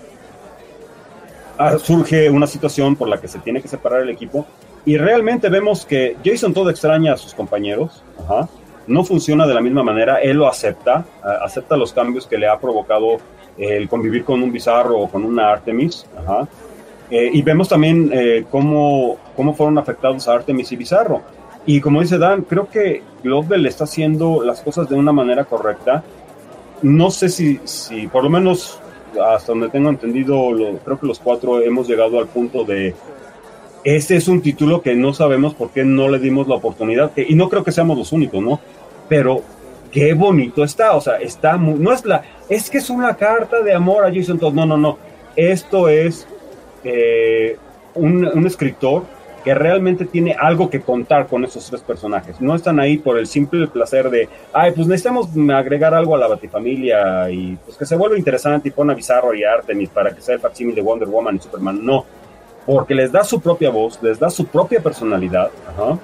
ah, surge una situación por la que se tiene que separar el equipo. Y realmente vemos que Jason Todd extraña a sus compañeros, ajá, no funciona de la misma manera, él lo acepta, uh, acepta los cambios que le ha provocado eh, el convivir con un Bizarro o con una Artemis, ajá. Eh, y vemos también eh, cómo, cómo fueron afectados a Artemis y Bizarro. Y como dice Dan, creo que Lovell está haciendo las cosas de una manera correcta. No sé si, si por lo menos hasta donde tengo entendido, lo, creo que los cuatro hemos llegado al punto de este es un título que no sabemos por qué no le dimos la oportunidad, que, y no creo que seamos los únicos, ¿no? Pero qué bonito está, o sea, está muy, no es la, es que es una carta de amor a Jason Todd, no, no, no, esto es eh, un, un escritor que realmente tiene algo que contar con esos tres personajes, no están ahí por el simple placer de, ay, pues necesitamos agregar algo a la Batifamilia y pues que se vuelva interesante y pone a Bizarro y a Artemis para que sea el facsímil de Wonder Woman y Superman, no, porque les da su propia voz, les da su propia personalidad, ajá.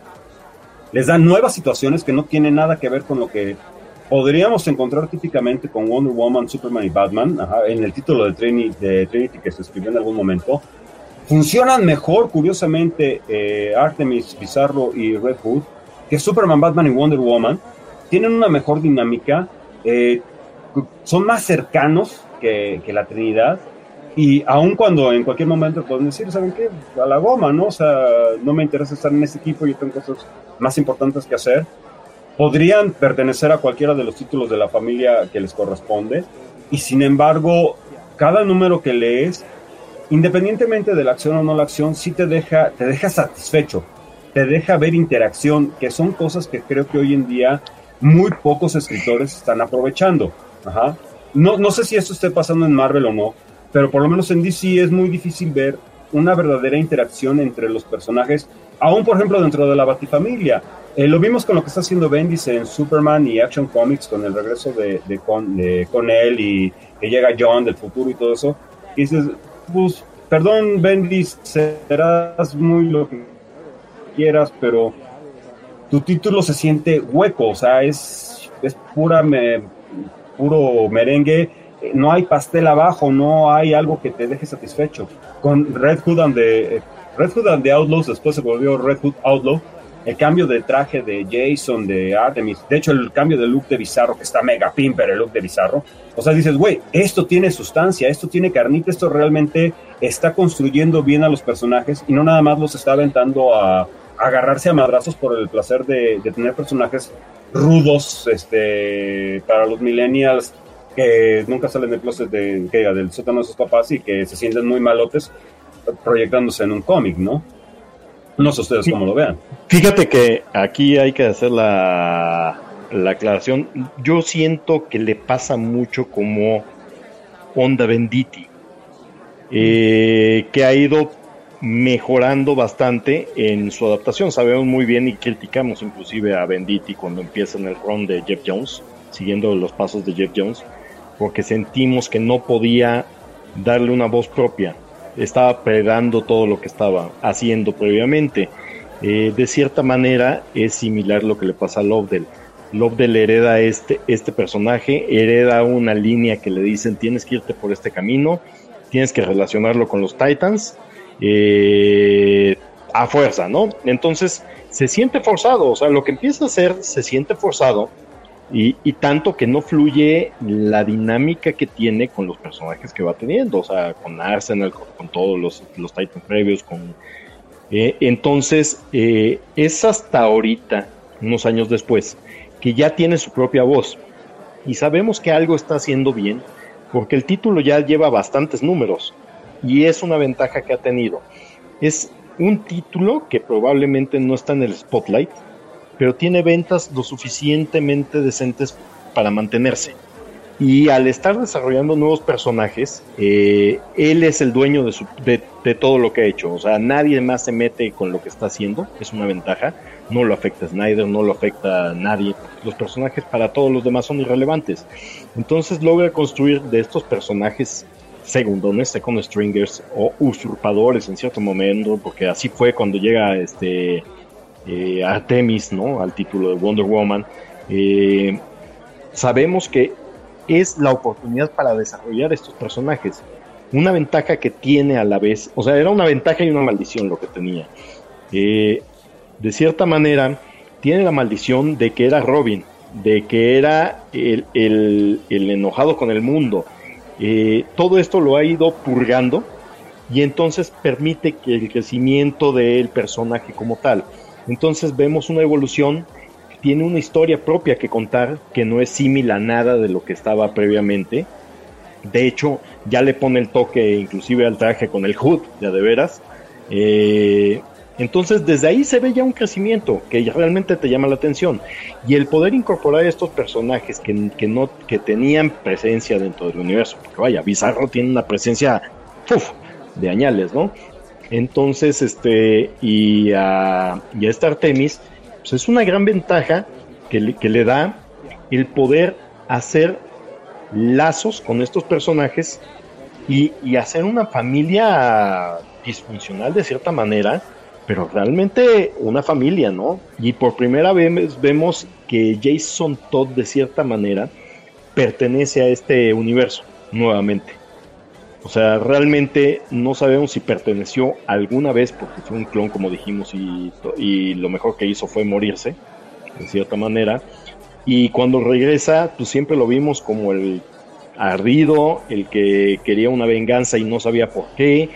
Les da nuevas situaciones que no tienen nada que ver con lo que podríamos encontrar típicamente con Wonder Woman, Superman y Batman, ajá, en el título de Trinity, de Trinity que se escribió en algún momento. Funcionan mejor, curiosamente, eh, Artemis, Bizarro y Red Hood, que Superman, Batman y Wonder Woman. Tienen una mejor dinámica, eh, son más cercanos que, que la Trinidad. Y aun cuando en cualquier momento pueden decir, ¿saben qué? A la goma, ¿no? O sea, no me interesa estar en este equipo, yo tengo cosas más importantes que hacer. Podrían pertenecer a cualquiera de los títulos de la familia que les corresponde. Y sin embargo, cada número que lees, independientemente de la acción o no la acción, sí te deja, te deja satisfecho. Te deja ver interacción, que son cosas que creo que hoy en día muy pocos escritores están aprovechando. Ajá. No, no sé si esto esté pasando en Marvel o no, pero por lo menos en D C es muy difícil ver una verdadera interacción entre los personajes, aún por ejemplo dentro de la Batifamilia. Eh, lo vimos con lo que está haciendo Bendis en Superman y Action Comics, con el regreso de, de, con, de con él y que llega John del futuro y todo eso. Y dices, pues, perdón Bendis, serás muy lo que quieras, pero tu título se siente hueco, o sea, es, es pura me, puro merengue. No hay pastel abajo, no hay algo que te deje satisfecho. Con Red Hood and the, Red Hood and the Outlaws, después se volvió Red Hood Outlaw, el cambio de traje de Jason, de Artemis, de hecho el cambio de look de Bizarro, que está mega pimper el look de Bizarro, o sea, dices, güey, esto tiene sustancia, esto tiene carnita, esto realmente está construyendo bien a los personajes y no nada más los está aventando a, a agarrarse a madrazos por el placer de, de tener personajes rudos, este, para los millennials, que nunca salen del closet de, que, del sótano de sus papás y que se sienten muy malotes proyectándose en un cómic, ¿no? No sé ustedes cómo lo vean. Fíjate que aquí hay que hacer la, la aclaración. Yo siento que le pasa mucho como Onda Venditti, eh, que ha ido mejorando bastante en su adaptación. Sabemos muy bien y criticamos inclusive a Venditti cuando empieza en el run de Jeff Jones, siguiendo los pasos de Jeff Jones, porque sentimos que no podía darle una voz propia, estaba predando todo lo que estaba haciendo previamente. Eh, de cierta manera es similar lo que le pasa a Lovedale. Lovedale hereda este, este personaje, hereda una línea que le dicen tienes que irte por este camino, tienes que relacionarlo con los Titans, eh, a fuerza, ¿no? Entonces se siente forzado, o sea, lo que empieza a hacer se siente forzado, Y, y tanto que no fluye la dinámica que tiene con los personajes que va teniendo, o sea, con Arsenal, con, con todos los, los Titans previos, con eh, entonces eh, es hasta ahorita, unos años después, que ya tiene su propia voz, y sabemos que algo está haciendo bien, porque el título ya lleva bastantes números, y es una ventaja que ha tenido. Es un título que probablemente no está en el spotlight, pero tiene ventas lo suficientemente decentes para mantenerse. Y al estar desarrollando nuevos personajes, eh, él es el dueño de, su, de, de todo lo que ha hecho. O sea, nadie más se mete con lo que está haciendo. Es una ventaja. No lo afecta a Snyder, no lo afecta a nadie. Los personajes para todos los demás son irrelevantes. Entonces logra construir de estos personajes segundones, second stringers o usurpadores en cierto momento, porque así fue cuando llega este... Eh, Artemis, ¿no? Al título de Wonder Woman. Eh, sabemos que es la oportunidad para desarrollar estos personajes. Una ventaja que tiene a la vez, o sea, era una ventaja y una maldición lo que tenía. Eh, de cierta manera, tiene la maldición de que era Robin, de que era el, el, el enojado con el mundo. Eh, todo esto lo ha ido purgando y entonces permite que el crecimiento del personaje como tal. Entonces vemos una evolución que tiene una historia propia que contar, que no es similar a nada de lo que estaba previamente. De hecho, ya le pone el toque inclusive al traje con el hood, ya de veras. Eh, entonces desde ahí se ve ya un crecimiento que realmente te llama la atención. Y el poder incorporar estos personajes que, que, no, que tenían presencia dentro del universo, porque vaya, Bizarro tiene una presencia uf, de añales, ¿no? Entonces, este, y a, y a esta Artemis, pues es una gran ventaja que le, que le da el poder hacer lazos con estos personajes y, y hacer una familia disfuncional de cierta manera, pero realmente una familia, ¿no? Y por primera vez vemos que Jason Todd de cierta manera pertenece a este universo nuevamente. O sea, realmente no sabemos si perteneció alguna vez, porque fue un clon, como dijimos, y, y lo mejor que hizo fue morirse, de cierta manera. Y cuando regresa, pues siempre lo vimos como el ardido, el que quería una venganza y no sabía por qué,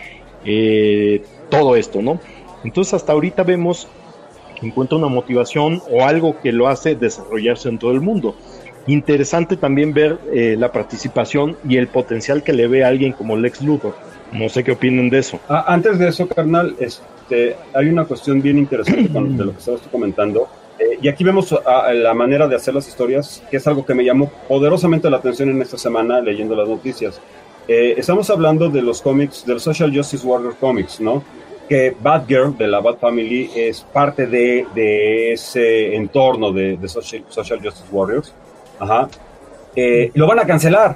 eh, todo esto, ¿no? Entonces hasta ahorita vemos que encuentra una motivación o algo que lo hace desarrollarse en todo el mundo. Interesante también ver eh, la participación y el potencial que le ve a alguien como Lex Luthor. No sé qué opinen de eso. Ah, antes de eso, carnal, este, hay una cuestión bien interesante con, de lo que estabas comentando. Eh, y aquí vemos a, a la manera de hacer las historias, que es algo que me llamó poderosamente la atención en esta semana leyendo las noticias. Eh, estamos hablando de los cómics, del Social Justice Warrior Comics, ¿no? Que Batgirl, de la Bat Family, es parte de, de ese entorno de, de Social, Social Justice Warriors. Ajá. Eh, lo van a cancelar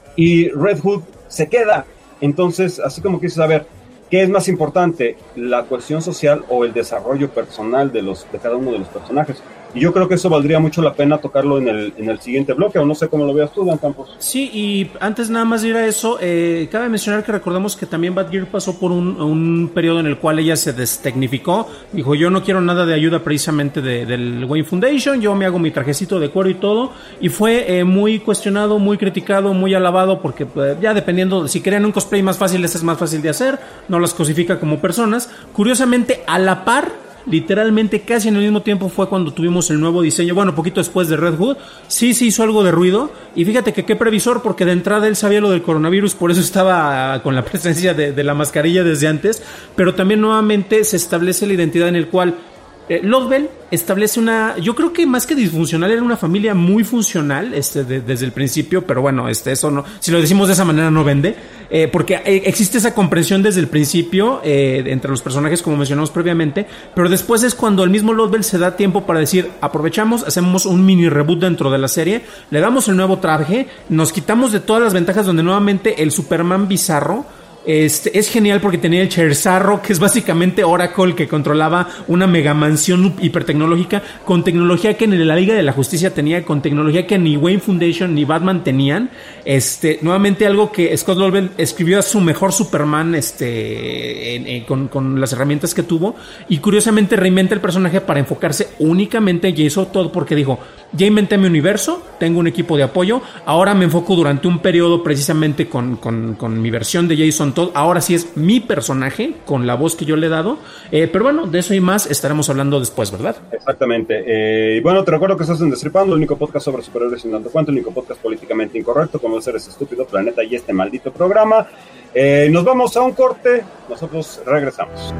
y Red Hood se queda. Entonces, así como que dices, a ver, ¿qué es más importante? ¿La cuestión social o el desarrollo personal de, los, de cada uno de los personajes? Y yo creo que eso valdría mucho la pena tocarlo en el, en el siguiente bloque, o no sé cómo lo veas tú, Dan Campos. Sí, y antes nada más de ir a eso, eh, cabe mencionar que recordamos que también Batgirl pasó por un, un periodo en el cual ella se destecnificó, dijo yo no quiero nada de ayuda precisamente de, del Wayne Foundation, yo me hago mi trajecito de cuero y todo, y fue eh, muy cuestionado, muy criticado, muy alabado, porque eh, ya dependiendo, si querían un cosplay más fácil, este es más fácil de hacer, no las cosifica como personas. Curiosamente, a la par, literalmente casi en el mismo tiempo fue cuando tuvimos el nuevo diseño, bueno, poquito después de Red Hood, sí se hizo algo de ruido, y fíjate que qué previsor, porque de entrada él sabía lo del coronavirus, por eso estaba con la presencia de, de la mascarilla desde antes, pero también nuevamente se establece la identidad en el cual eh, Lobdell establece una, yo creo que más que disfuncional, era una familia muy funcional este, de, desde el principio, pero bueno, este, eso no, si lo decimos de esa manera no vende, eh, porque eh, existe esa comprensión desde el principio eh, entre los personajes, como mencionamos previamente, pero después es cuando el mismo Lobdell se da tiempo para decir, aprovechamos, hacemos un mini reboot dentro de la serie, le damos el nuevo traje, nos quitamos de todas las ventajas donde nuevamente el Superman bizarro, Este, es genial porque tenía el Cherzarro, que es básicamente Oracle, que controlaba una mega mansión hipertecnológica, con tecnología que en la Liga de la Justicia tenía, con tecnología que ni Wayne Foundation ni Batman tenían. Este, nuevamente algo que Scott Lobdell escribió a su mejor Superman, este, en, en, con, con las herramientas que tuvo, y curiosamente reinventa el personaje para enfocarse únicamente en Jason Todd, porque dijo, ya inventé mi universo, tengo un equipo de apoyo, ahora me enfoco durante un periodo precisamente con, con, con mi versión de Jason Todd, ahora sí es mi personaje, con la voz que yo le he dado, eh, pero bueno, de eso y más estaremos hablando después, ¿verdad? Exactamente, eh, y bueno, te recuerdo que estás en Destripando, el único podcast sobre superhéroes sin tanto cuanto, el único podcast políticamente incorrecto, como ser ese estúpido planeta y este maldito programa. Eh, nos vamos a un corte, nosotros regresamos.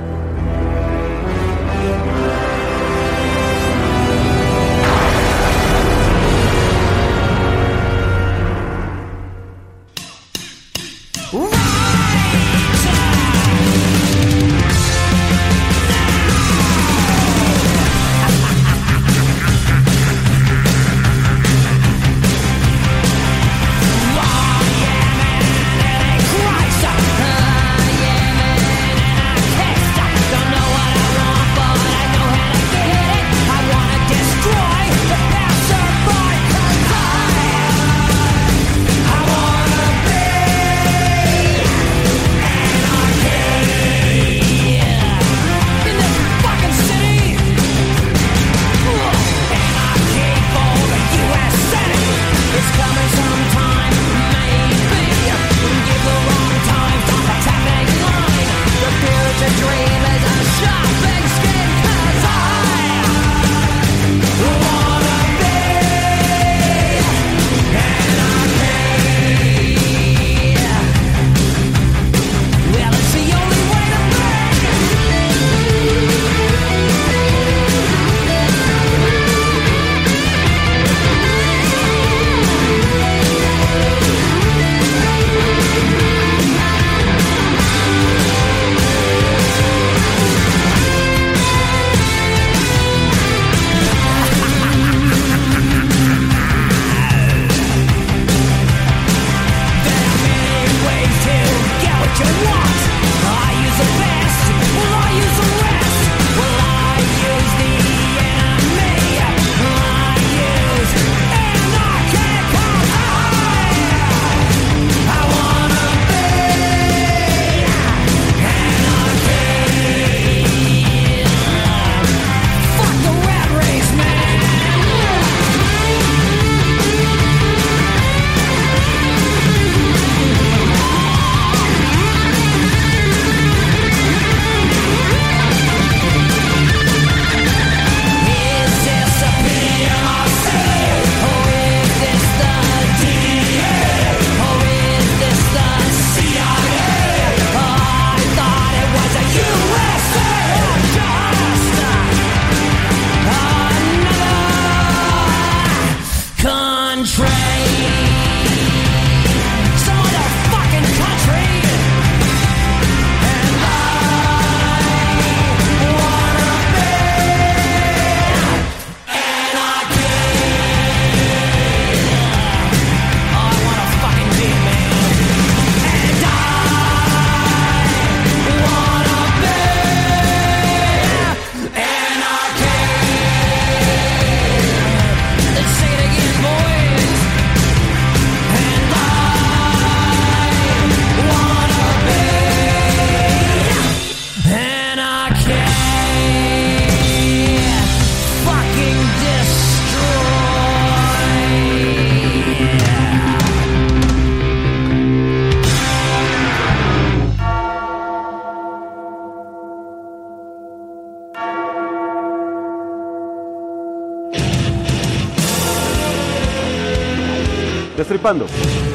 Destripando.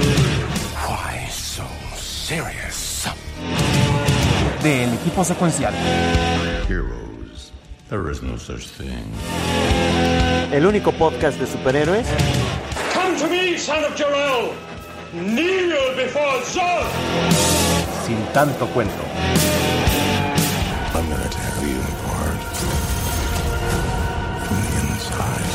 Why so serious? Del equipo secuencial. Heroes. There is no such thing. El único podcast de superhéroes. Come to me, son of Jor-El. Kneel before Zod. Sin tanto cuento. I'm gonna tear you apart from the inside.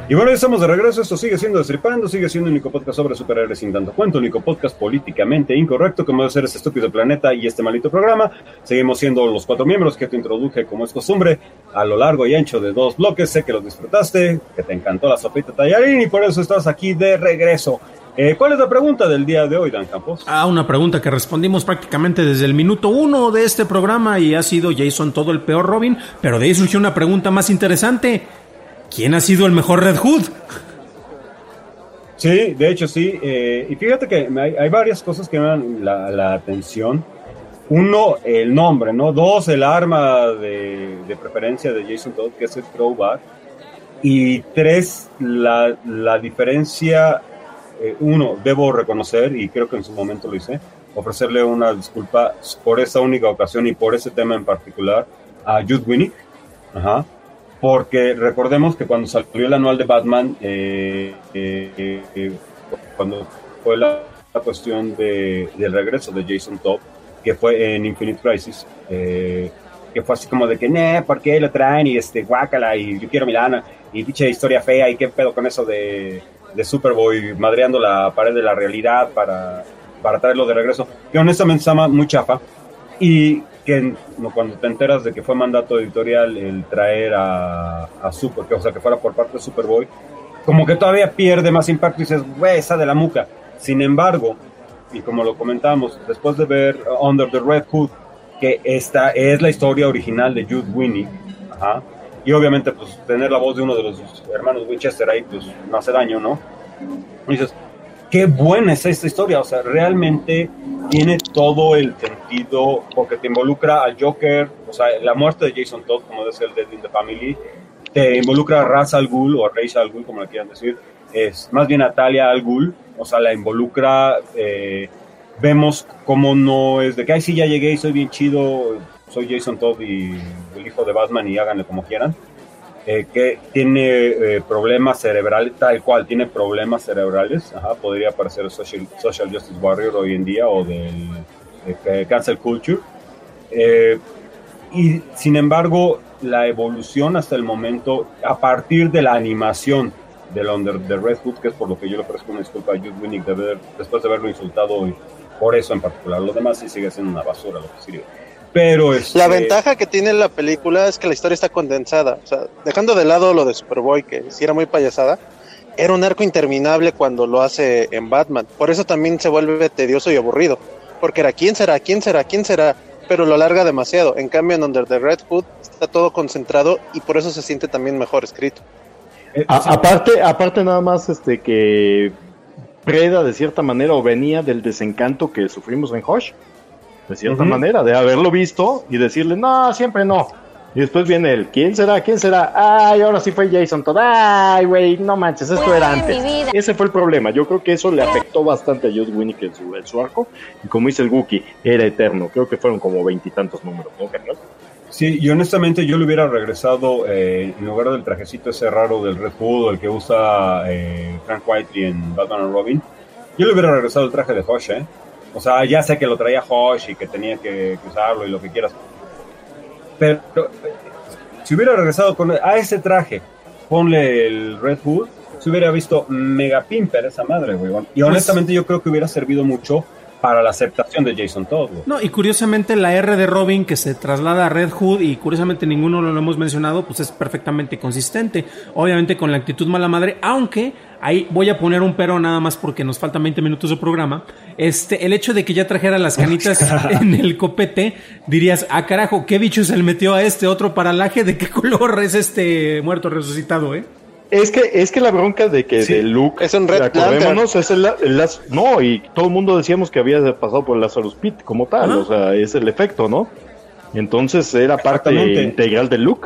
Y bueno, ya estamos de regreso. Esto sigue siendo Destripando, sigue siendo un único podcast sobre superhéroes sin tanto cuento, un único podcast políticamente incorrecto, como debe ser este estúpido planeta y este maldito programa. Seguimos siendo los cuatro miembros que te introduje, como es costumbre, a lo largo y ancho de dos bloques. Sé que los disfrutaste, que te encantó la sopita tallarín y por eso estás aquí de regreso. Eh, ¿Cuál es la pregunta del día de hoy, Dan Campos? Ah, una pregunta que respondimos prácticamente desde el minuto uno de este programa y ha sido Jason Todd el peor Robin, pero de ahí surgió una pregunta más interesante. ¿Quién ha sido el mejor Red Hood? Sí, de hecho sí, eh, y fíjate que hay, hay varias cosas que me dan la, la atención. Uno, el nombre, ¿no? Dos, el arma de, de preferencia de Jason Todd, que es el crowbar. Y tres, la, la diferencia. Eh, uno, debo reconocer, y creo que en su momento lo hice, ofrecerle una disculpa por esa única ocasión y por ese tema en particular a Jude Winnick. Ajá. Porque recordemos que cuando salió el anual de Batman, eh, eh, eh, cuando fue la, la cuestión de, del regreso de Jason Todd, que fue en Infinite Crisis, eh, que fue así como de que, nah, ¿por qué lo traen? Y este, guácala, y yo quiero Milana, y pinche historia fea, y qué pedo con eso de, de Superboy madreando la pared de la realidad para, para traerlo de regreso, que honestamente se llama muy chafa, y que no, cuando te enteras de que fue mandato editorial el traer a, a Super, que, o sea, que fuera por parte de Superboy, como que todavía pierde más impacto y dices, güey, esa de la muca. Sin embargo, y como lo comentamos, después de ver Under the Red Hood, que esta es la historia original de Jude Winnick, ajá, y obviamente pues tener la voz de uno de los hermanos Winchester ahí, pues no hace daño, ¿no? Y dices, qué buena es esta historia, o sea, realmente tiene todo el sentido, porque te involucra al Joker, o sea, la muerte de Jason Todd, como dice el Dead in the Family, te involucra a Ra's al Ghul, o a Ra's al Ghul, como le quieran decir, es más bien a Talia al Ghul, o sea, la involucra, eh, vemos cómo no es de que, ay, sí, ya llegué y soy bien chido, soy Jason Todd y el hijo de Batman y háganle como quieran. Eh, que tiene eh, problemas cerebrales, tal cual, tiene problemas cerebrales, ajá, podría parecer social, social Justice Warrior hoy en día o del de cancel culture, eh, y sin embargo la evolución hasta el momento, a partir de la animación del Under the Red Hood, que es por lo que yo le ofrezco una disculpa a Jude Winnick de ver, después de haberlo insultado y por eso en particular, lo demás sí sigue siendo una basura lo que sirve. Pero este... la ventaja que tiene la película es que la historia está condensada, o sea, dejando de lado lo de Superboy, que sí era muy payasada, era un arco interminable cuando lo hace en Batman, por eso también se vuelve tedioso y aburrido, porque era quién será, quién será, quién será, pero lo alarga demasiado. En cambio en Under the Red Hood está todo concentrado y por eso se siente también mejor escrito. A, aparte, aparte nada más este que preda de cierta manera o venía del desencanto que sufrimos en Hush. De cierta uh-huh. manera, de haberlo visto y decirle, no, siempre no. Y después viene el, ¿quién será? ¿Quién será? Ay, ahora sí fue Jason Todd. Ay, güey, no manches, esto era antes. Ese fue el problema. Yo creo que eso le afectó bastante a Jude Winnick en su, en su arco. Y como dice el Wookiee, era eterno. Creo que fueron como veintitantos números, ¿no, Carlos? Sí, y honestamente yo le hubiera regresado, eh, en lugar del trajecito ese raro del Red Hood, el que usa eh, Frank Whiteley en Batman and Robin, yo le hubiera regresado el traje de Hush, ¿eh? O sea, ya sé que lo traía Hush y que tenía que, que usarlo y lo que quieras. Pero si hubiera regresado con a ese traje, ponle el Red Hood, se hubiera visto mega pimper esa madre, güey. Y honestamente yo creo que hubiera servido mucho para la aceptación de Jason Todd, güey. No, y curiosamente la R de Robin que se traslada a Red Hood, y curiosamente ninguno lo hemos mencionado, pues es perfectamente consistente. Obviamente con la actitud mala madre, aunque ahí voy a poner un pero nada más porque nos faltan veinte minutos de programa. Este, el hecho de que ya trajera las canitas en el copete, dirías, ah carajo, ¿qué bicho se le metió a este otro paralaje? ¿De qué color es este muerto resucitado, eh? Es que, es que la bronca de que sí, de Luke, es un Red acordémonos, es el, el, el, no, y todo el mundo decíamos que había pasado por el Lazarus Pit como tal, ¿ah? O sea, es el efecto, ¿no? Entonces era parte integral de Luke.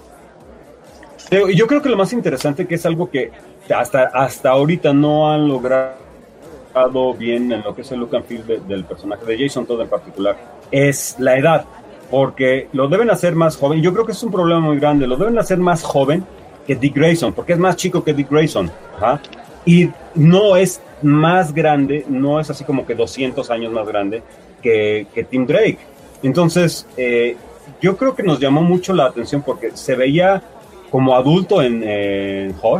Yo creo que lo más interesante, que es algo que hasta, hasta ahorita no han logrado bien en lo que es el look and feel de, del personaje de Jason Todd en particular, es la edad, porque lo deben hacer más joven. Yo creo que es un problema muy grande, lo deben hacer más joven que Dick Grayson, porque es más chico que Dick Grayson, ¿ajá? Y no es más grande, no es así como que doscientos años más grande que, que Tim Drake. Entonces, eh, yo creo que nos llamó mucho la atención porque se veía como adulto en, en Hush,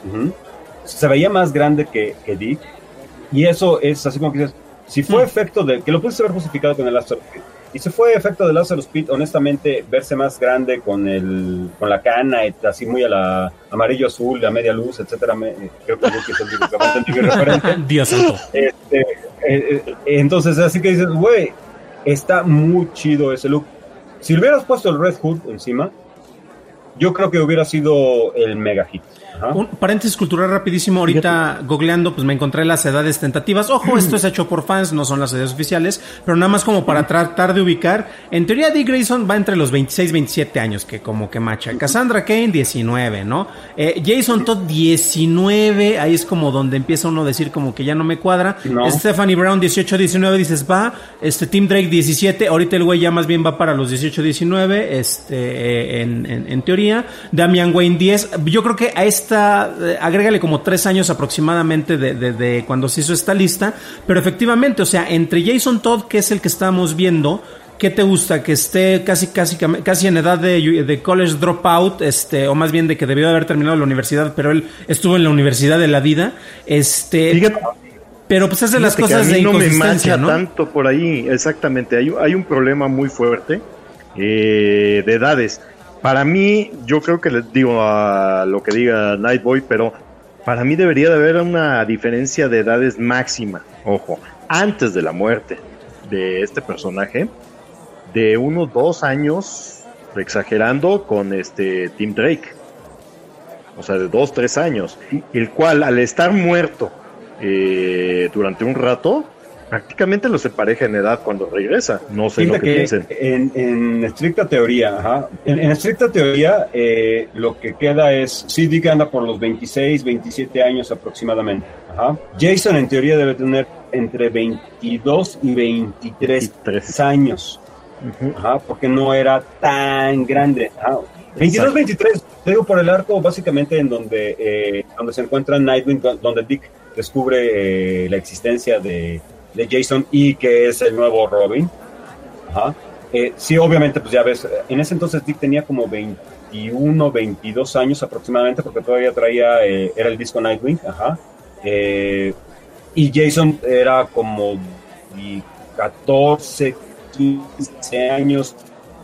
Uh-huh. Se veía más grande que, que Dick, y eso es así como que dices, si fue mm. efecto de, que lo pudiste haber justificado con el Lazarus Pit, y si fue efecto de Lazarus Pit, honestamente, verse más grande con el con la cana, así muy a la amarillo azul, a media luz, etcétera, me, creo que es el único que va a entender mi referente. Dios santo. Este, eh, eh, entonces, así que dices, güey, está muy chido ese look. Si le hubieras puesto el Red Hood encima, yo creo que hubiera sido el mega hit. Ajá. Un paréntesis cultural rapidísimo, ahorita Fíjate. googleando pues me encontré las edades tentativas. Ojo, esto es hecho por fans, no son las edades oficiales, pero nada más como para tratar de ubicar. En teoría Dick Grayson va entre los veintiséis, veintisiete años, que como que macha. Cassandra Cain, diecinueve, ¿no? Eh, Jason Todd, diecinueve, ahí es como donde empieza uno a decir como que ya no me cuadra. No. Stephanie Brown, dieciocho, diecinueve, dices va. Este Tim Drake, diecisiete, ahorita el güey ya más bien va para los dieciocho, diecinueve, este, eh, en, en, en teoría. Damian Wayne, diez. Yo creo que a esta eh, agrégale como tres años aproximadamente de, de, de cuando se hizo esta lista, pero efectivamente, o sea, entre Jason Todd, que es el que estamos viendo, ¿qué te gusta? Que esté casi casi casi en edad de, de college dropout, este, o más bien de que debió haber terminado la universidad, pero él estuvo en la universidad de la vida, este, Fíjate, pero pues es de las cosas de inconsistencia, no me mancha, ¿no? Tanto por ahí, exactamente, hay, hay un problema muy fuerte eh, de edades. Para mí, yo creo que les digo a lo que diga Nightboy, pero para mí debería de haber una diferencia de edades máxima, ojo, antes de la muerte de este personaje, de unos dos años, exagerando, con este Tim Drake. O sea, de dos, tres años. El cual, al estar muerto eh, durante un rato, prácticamente los empareja en edad cuando regresa. No sé Fíjate lo que, que piensen. En, en estricta teoría, ajá. En, en estricta teoría, eh, lo que queda es, sí, Dick anda por los veintiséis, veintisiete años aproximadamente. Ajá. Jason en teoría debe tener entre veintidós y veintitrés, veintitrés años. Uh-huh. Ajá, porque no era tan grande. Ajá. veintidós, veintitrés, te digo por el arco básicamente en donde, eh, donde se encuentra Nightwing, donde Dick descubre eh, la existencia de de Jason y que es el nuevo Robin. Ajá. Eh, sí, obviamente, pues ya ves, en ese entonces Dick tenía como veintiuno, veintidós años aproximadamente, porque todavía traía, eh, era el disco Nightwing, ajá. Eh, y Jason era como catorce, quince años,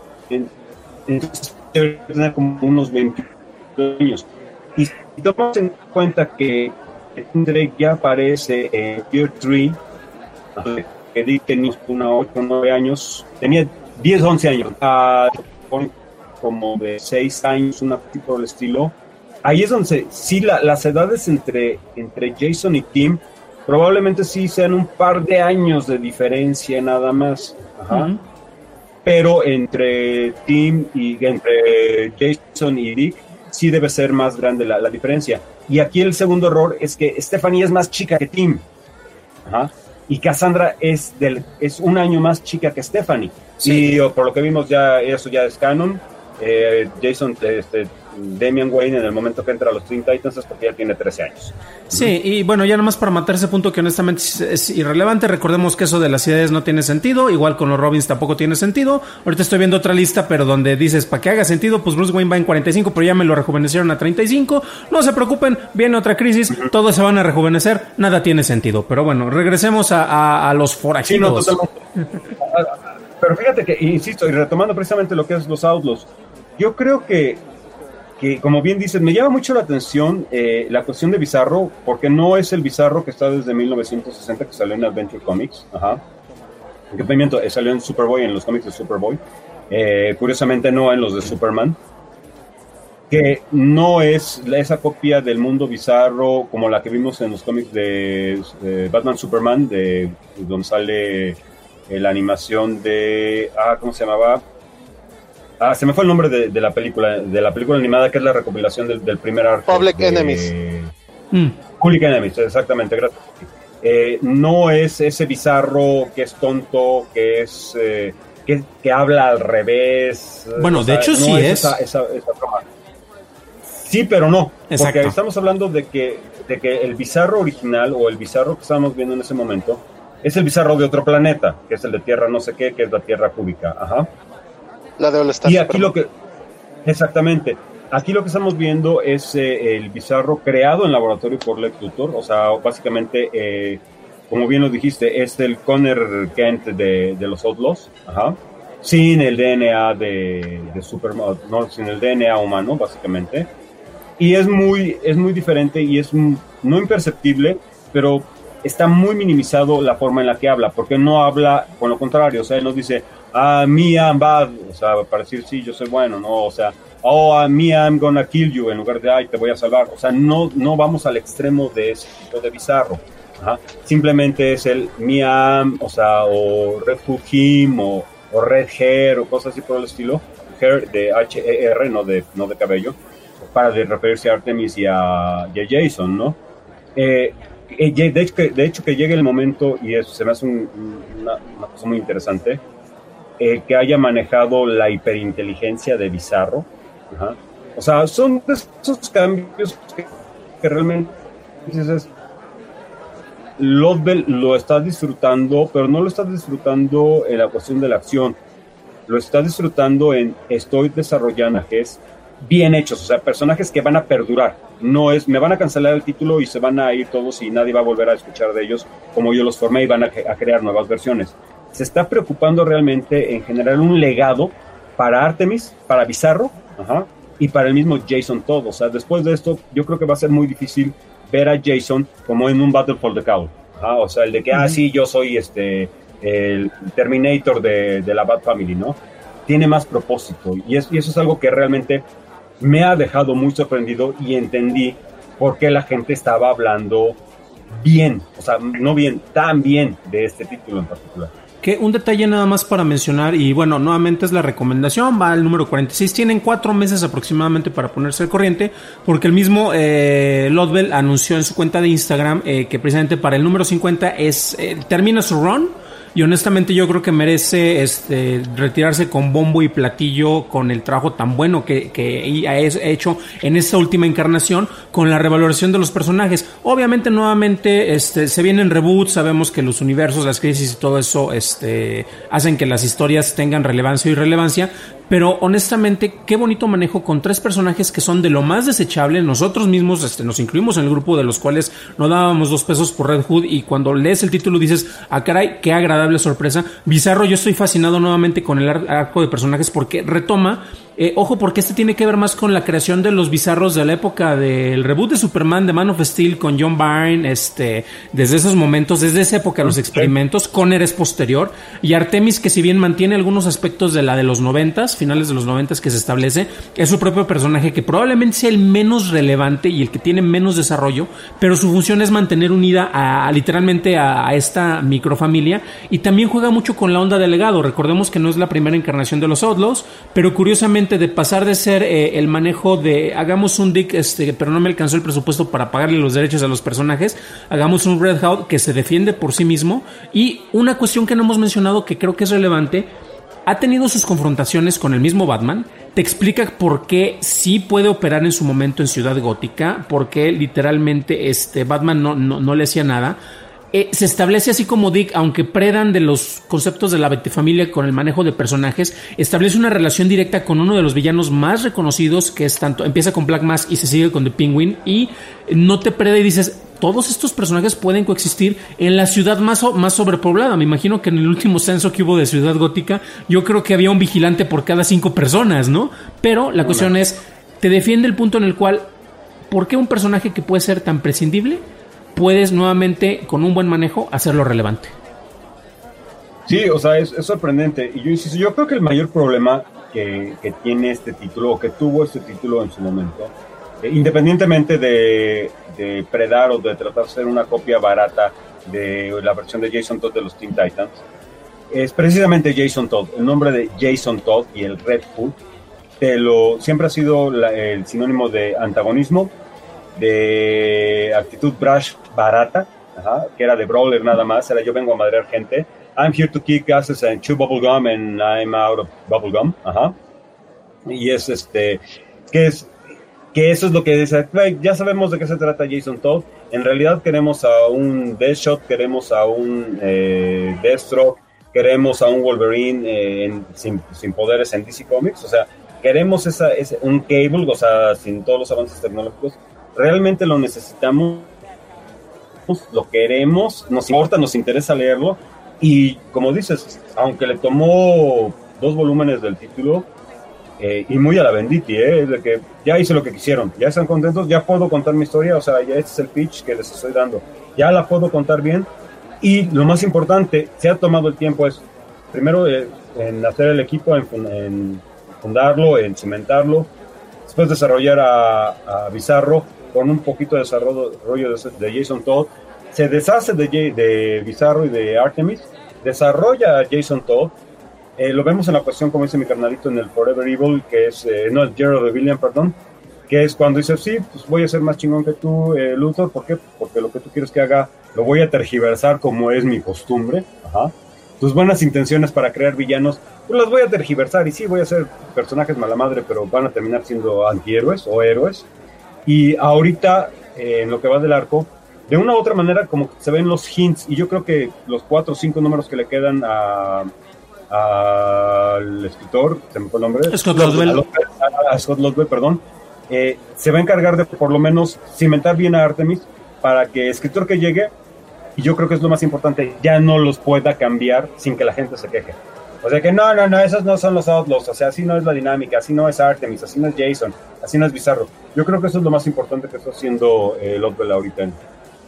entonces debe tener como unos veinte años. Y si tomamos en cuenta que Drake ya aparece en Year tres, que Dick tenía una ocho, nueve años, tenía diez, once años, uh, como de seis años, una tipo del estilo. Ahí es donde se, sí, la, las edades entre, entre Jason y Tim probablemente sí sean un par de años de diferencia nada más. Ajá. Uh-huh. Pero entre Tim y entre Jason y Dick sí debe ser más grande la, la diferencia. Y aquí el segundo error es que Stephanie es más chica que Tim. Ajá. Y Cassandra es del es un año más chica que Stephanie. Sí. Y por lo que vimos ya eso ya es canon. Eh, Jason, este, Damian Wayne en el momento que entra a los Teen Titans es porque ya tiene trece años. Sí, y bueno, ya nomás para matar ese punto que honestamente es, es irrelevante, recordemos que eso de las edades no tiene sentido, igual con los Robins tampoco tiene sentido. Ahorita estoy viendo otra lista, pero donde dices, para que haga sentido, pues Bruce Wayne va en cuarenta y cinco, pero ya me lo rejuvenecieron a treinta y cinco. No se preocupen, viene otra crisis, uh-huh. Todos se van a rejuvenecer, nada tiene sentido. Pero bueno, regresemos a, a, a los forajidos. Sí, no, totalmente. Pero fíjate que, insisto, y retomando precisamente lo que es los Outlaws, yo creo que, que como bien dices, me llama mucho la atención eh, la cuestión de Bizarro, porque no es el Bizarro que está desde mil novecientos sesenta, que salió en Adventure Comics, ajá. Que miento, salió en Superboy, en los cómics de Superboy, eh, curiosamente no en los de Superman, que no es esa copia del mundo bizarro como la que vimos en los cómics de, de Batman Superman, de donde sale eh, la animación de, ah, ¿cómo se llamaba? Ah, se me fue el nombre de, de la película, de la película animada, que es la recopilación del, del primer arco. Public de, Enemies. Mm. Public Enemies, exactamente, gracias. Eh, no es ese bizarro que es tonto, que es eh, que, que habla al revés. Bueno, de sea, hecho no sí es. Esa, esa, esa broma. Sí, pero no. Exacto. Porque estamos hablando de que, de que el bizarro original, o el bizarro que estábamos viendo en ese momento, es el bizarro de otro planeta, que es el de Tierra no sé qué, que es la Tierra cúbica. Ajá. La de All Stars. Y aquí lo que... Exactamente. aquí lo que estamos viendo es eh, el Bizarro creado en laboratorio por Lex Luthor, o sea, básicamente, eh, como bien lo dijiste, es el Connor Kent de, de los Outlaws, ajá, sin el D N A de, de Superman, no, sin el D N A humano, básicamente, y es muy, es muy diferente y es no imperceptible, pero está muy minimizado la forma en la que habla, porque no habla con lo contrario, o sea, él nos dice, ah, me I'm bad, o sea, para decir, sí, yo soy bueno, no, o sea, oh, uh, me I'm gonna kill you, en lugar de, ay, te voy a salvar, o sea, no, no vamos al extremo de ese tipo de Bizarro, ajá. Simplemente es el me I'm, o sea, o Red Hood him, o, o Red Hair, o cosas así por el estilo, hair de H E R, no de, no de cabello, para de referirse a Artemis y a, y a Jason, ¿no? Eh, de, hecho, que, de hecho que llegue el momento, y eso se me hace un, una, una cosa muy interesante, eh, que haya manejado la hiperinteligencia de Bizarro. Ajá. O sea, son de esos cambios que, que realmente dices, Lobdell lo está disfrutando, pero no lo está disfrutando en la cuestión de la acción, lo está disfrutando en estoy desarrollando personajes bien hechos, o sea, personajes que van a perdurar, no es, me van a cancelar el título y se van a ir todos y nadie va a volver a escuchar de ellos como yo los formé y van a, a crear nuevas versiones. Se está preocupando realmente en generar un legado para Artemis, para Bizarro, ajá, y para el mismo Jason Todd. O sea, después de esto, yo creo que va a ser muy difícil ver a Jason como en un Battle for the Cowl. O sea, el de que, uh-huh. ah, sí, yo soy este el Terminator de, de la Bat Family, ¿no? Tiene más propósito. Y, es, y eso es algo que realmente me ha dejado muy sorprendido y entendí por qué la gente estaba hablando bien, o sea, no bien, tan bien de este título en particular. Que un detalle nada más para mencionar, y bueno, nuevamente es la recomendación, va al número cuarenta y seis, tienen cuatro meses aproximadamente para ponerse al corriente, porque el mismo eh, Lobdell anunció en su cuenta de Instagram eh, que precisamente para el número cincuenta es eh, termina su run, y honestamente yo creo que merece este, retirarse con bombo y platillo con el trabajo tan bueno que, que ha hecho en esta última encarnación con la revaloración de los personajes. Obviamente nuevamente este, se vienen reboots, sabemos que los universos, las crisis y todo eso este, hacen que las historias tengan relevancia o irrelevancia, pero honestamente qué bonito manejo con tres personajes que son de lo más desechable. Nosotros mismos este, nos incluimos en el grupo de los cuales no dábamos dos pesos por Red Hood, y cuando lees el título dices, ah caray, qué agradable sorpresa. Bizarro, yo estoy fascinado nuevamente con el arco de personajes porque retoma, eh, ojo, porque este tiene que ver más con la creación de los Bizarros de la época del reboot de Superman, de Man of Steel con John Byrne, este, desde esos momentos, desde esa época los experimentos. Connor es posterior, y Artemis, que si bien mantiene algunos aspectos de la de los noventas, finales de los noventas que se establece, es su propio personaje que probablemente sea el menos relevante y el que tiene menos desarrollo, pero su función es mantener unida a, a literalmente a, a esta microfamilia, y también juega mucho con la onda del legado. Recordemos que no es la primera encarnación de los Outlaws, pero curiosamente de pasar de ser eh, el manejo de hagamos un Dick, este, pero no me alcanzó el presupuesto para pagarle los derechos a los personajes, hagamos un Red Hood que se defiende por sí mismo. Y una cuestión que no hemos mencionado que creo que es relevante, ha tenido sus confrontaciones con el mismo Batman, te explica por qué sí puede operar en su momento en Ciudad Gótica, por qué literalmente este, Batman no, no, no le hacía nada. Eh, se establece así como Dick, aunque predan de los conceptos de la Batifamilia con el manejo de personajes, establece una relación directa con uno de los villanos más reconocidos, que es tanto, empieza con Black Mask y se sigue con The Penguin, y no te preda y dices, todos estos personajes pueden coexistir en la ciudad más, más sobrepoblada. Me imagino que en el último censo que hubo de Ciudad Gótica, yo creo que había un vigilante por cada cinco personas, ¿no? Pero la cuestión es, te defiende el punto en el cual, ¿por qué un personaje que puede ser tan prescindible puedes nuevamente, con un buen manejo, hacerlo relevante? Sí, o sea, es, es sorprendente. Y yo insisto, yo creo que el mayor problema que, que tiene este título, o que tuvo este título en su momento, eh, independientemente de, de predar o de tratar de ser una copia barata de la versión de Jason Todd de los Teen Titans, es precisamente Jason Todd. El nombre de Jason Todd y el Red Hood te lo, siempre ha sido la, el sinónimo de antagonismo, de actitud brash barata, ajá, que era de brawler nada más, era yo vengo a madrear gente, I'm here to kick asses and chew bubblegum and I'm out of bubblegum, ajá, y es este, que es, que eso es lo que dice, ya sabemos de qué se trata Jason Todd, en realidad queremos a un Deathshot, queremos a un eh, Deathstroke, queremos a un Wolverine eh, en, sin, sin poderes en D C Comics, o sea, queremos esa, ese, un Cable, o sea, sin todos los avances tecnológicos, realmente lo necesitamos, lo queremos, nos importa, nos interesa leerlo, y como dices, aunque le tomó dos volúmenes del título, eh, y muy a la Venditti, eh, de que ya hice lo que quisieron, ya están contentos, ya puedo contar mi historia, o sea, ya este es el pitch que les estoy dando, ya la puedo contar bien, y lo más importante, se ha tomado el tiempo, es primero eh, en hacer el equipo, en, en fundarlo, en cimentarlo, después desarrollar a, a Bizarro, con un poquito de desarrollo de, de Jason Todd, se deshace de, de Bizarro y de Artemis, desarrolla a Jason Todd, eh, lo vemos en la cuestión, como dice mi carnalito, en el Forever Evil, que es, eh, no, el Gerald de William, perdón, que es cuando dice, sí, pues voy a ser más chingón que tú, eh, Luthor, ¿por qué? Porque lo que tú quieres que haga, lo voy a tergiversar como es mi costumbre, ajá. Tus buenas intenciones para crear villanos, pues las voy a tergiversar, y sí, voy a ser personajes mala madre, pero van a terminar siendo antihéroes o héroes. Y ahorita, eh, en lo que va del arco, de una u otra manera como se ven los hints, y yo creo que los cuatro o cinco números que le quedan a al escritor, se me fue el nombre, Scott Lobdell, a, a Scott Lobdell, perdón, eh, se va a encargar de por lo menos cimentar bien a Artemis para que el escritor que llegue, y yo creo que es lo más importante, ya no los pueda cambiar sin que la gente se queje. O sea que no, no, no, esos no son los Outlaws, o sea, así no es la dinámica, así no es Artemis, así no es Jason, así no es Bizarro. Yo creo que eso es lo más importante que está haciendo eh, Lobdell ahorita en,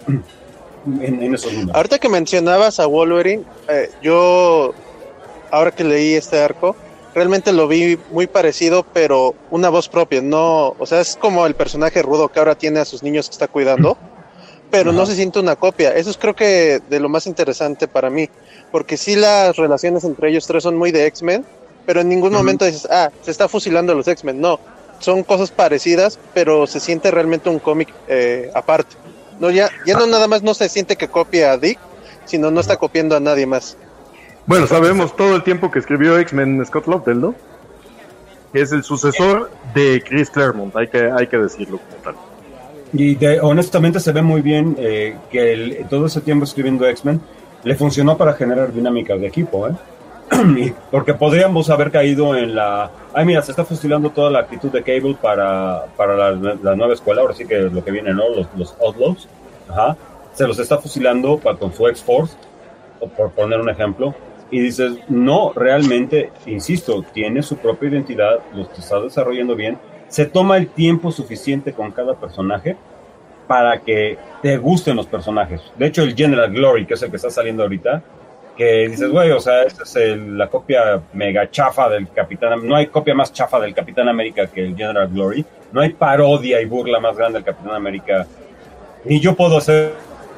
en, en esos números. Ahorita que mencionabas a Wolverine, eh, yo, ahora que leí este arco, realmente lo vi muy parecido, pero una voz propia, no, o sea, es como el personaje rudo que ahora tiene a sus niños que está cuidando, pero no se siente una copia. Eso es creo que de lo más interesante para mí, porque sí las relaciones entre ellos tres son muy de X-Men, pero en ningún uh-huh. momento dices, ah, se está fusilando a los X-Men, no, son cosas parecidas, pero se siente realmente un cómic eh, aparte. No, ya, ya no nada más no se siente que copia a Dick, sino no está copiando a nadie más. Bueno, sabemos todo el tiempo que escribió X-Men Scott Lobdell, ¿no? Que es el sucesor de Chris Claremont, hay que, hay que decirlo como tal. Y de, honestamente se ve muy bien eh, que el, todo ese tiempo escribiendo X-Men le funcionó para generar dinámicas de equipo, ¿eh? Y porque podríamos haber caído en la... Ay, mira, se está fusilando toda la actitud de Cable para, para la, la nueva escuela, ahora sí que lo que viene, ¿no? Los, los Outlaws, ajá. Se los está fusilando para, con su X-Force, por poner un ejemplo, y dices, no, realmente, insisto, tiene su propia identidad, los está desarrollando bien, se toma el tiempo suficiente con cada personaje para que te gusten los personajes. De hecho, el General Glory, que es el que está saliendo ahorita, que dices, güey, o sea, esta es el, la copia mega chafa del Capitán... No hay copia más chafa del Capitán América que el General Glory. No hay parodia y burla más grande del Capitán América. Ni yo puedo hacer...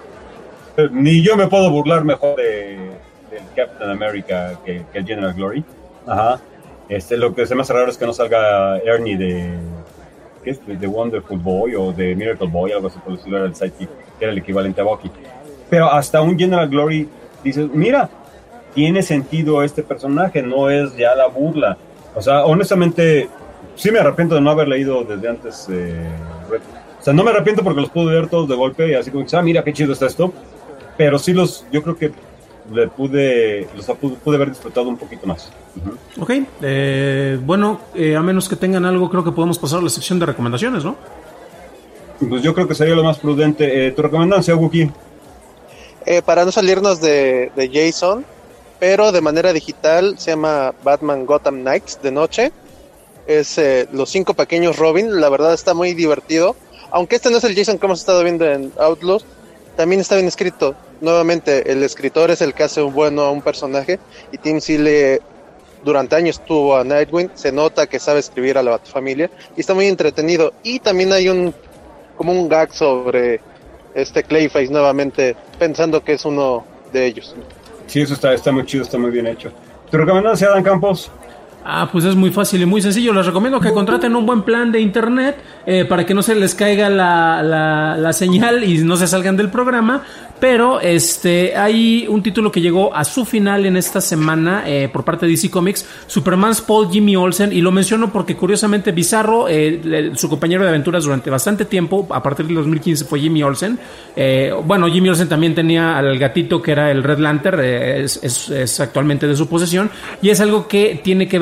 Ni yo me puedo burlar mejor de, del Capitán América que, que el General Glory. Ajá. Este, lo que se me hace raro es que no salga Ernie de, ¿qué es? de Wonderful Boy o de Miracle Boy, algo así por decirlo, era el sidekick, que era el equivalente a Bucky. Pero hasta un General Glory dices, mira, tiene sentido este personaje, no es ya la burla. O sea, honestamente, sí me arrepiento de no haber leído desde antes. Eh, o sea, no me arrepiento porque los pude leer todos de golpe y así como, ah, mira qué chido está esto. Pero sí los, yo creo que le pude, los pude, pude haber disfrutado un poquito más. Uh-huh. Ok, eh, bueno, eh, a menos que tengan algo, creo que podemos pasar a la sección de recomendaciones, ¿no? Pues yo creo que sería lo más prudente. Eh, ¿Tu recomendación, Wookie? Eh, para no salirnos de, de Jason, pero de manera digital, se llama Batman Gotham Knights de noche. Es eh, los cinco pequeños Robin, la verdad está muy divertido. Aunque este no es el Jason que hemos estado viendo en Outlaws, también está bien escrito. Nuevamente, el escritor es el que hace un bueno a un personaje, y Tim Seeley durante años tuvo a Nightwing, se nota que sabe escribir a la Batfamilia, y está muy entretenido. Y también hay un como un gag sobre este Clayface nuevamente, pensando que es uno de ellos. Sí, eso está, está muy chido, está muy bien hecho. ¿Tu recomendación, Adam Campos? Ah, pues es muy fácil y muy sencillo. Les recomiendo que contraten un buen plan de internet eh, para que no se les caiga la, la, la señal y no se salgan del programa. Pero este hay un título que llegó a su final en esta semana eh, por parte de D C Comics, Superman's Paul Jimmy Olsen, y lo menciono porque curiosamente Bizarro, eh, su compañero de aventuras durante bastante tiempo, a partir del dos mil quince fue Jimmy Olsen. Eh, bueno, Jimmy Olsen también tenía al gatito que era el Red Lantern, eh, es, es, es actualmente de su posesión, y es algo que tiene que ver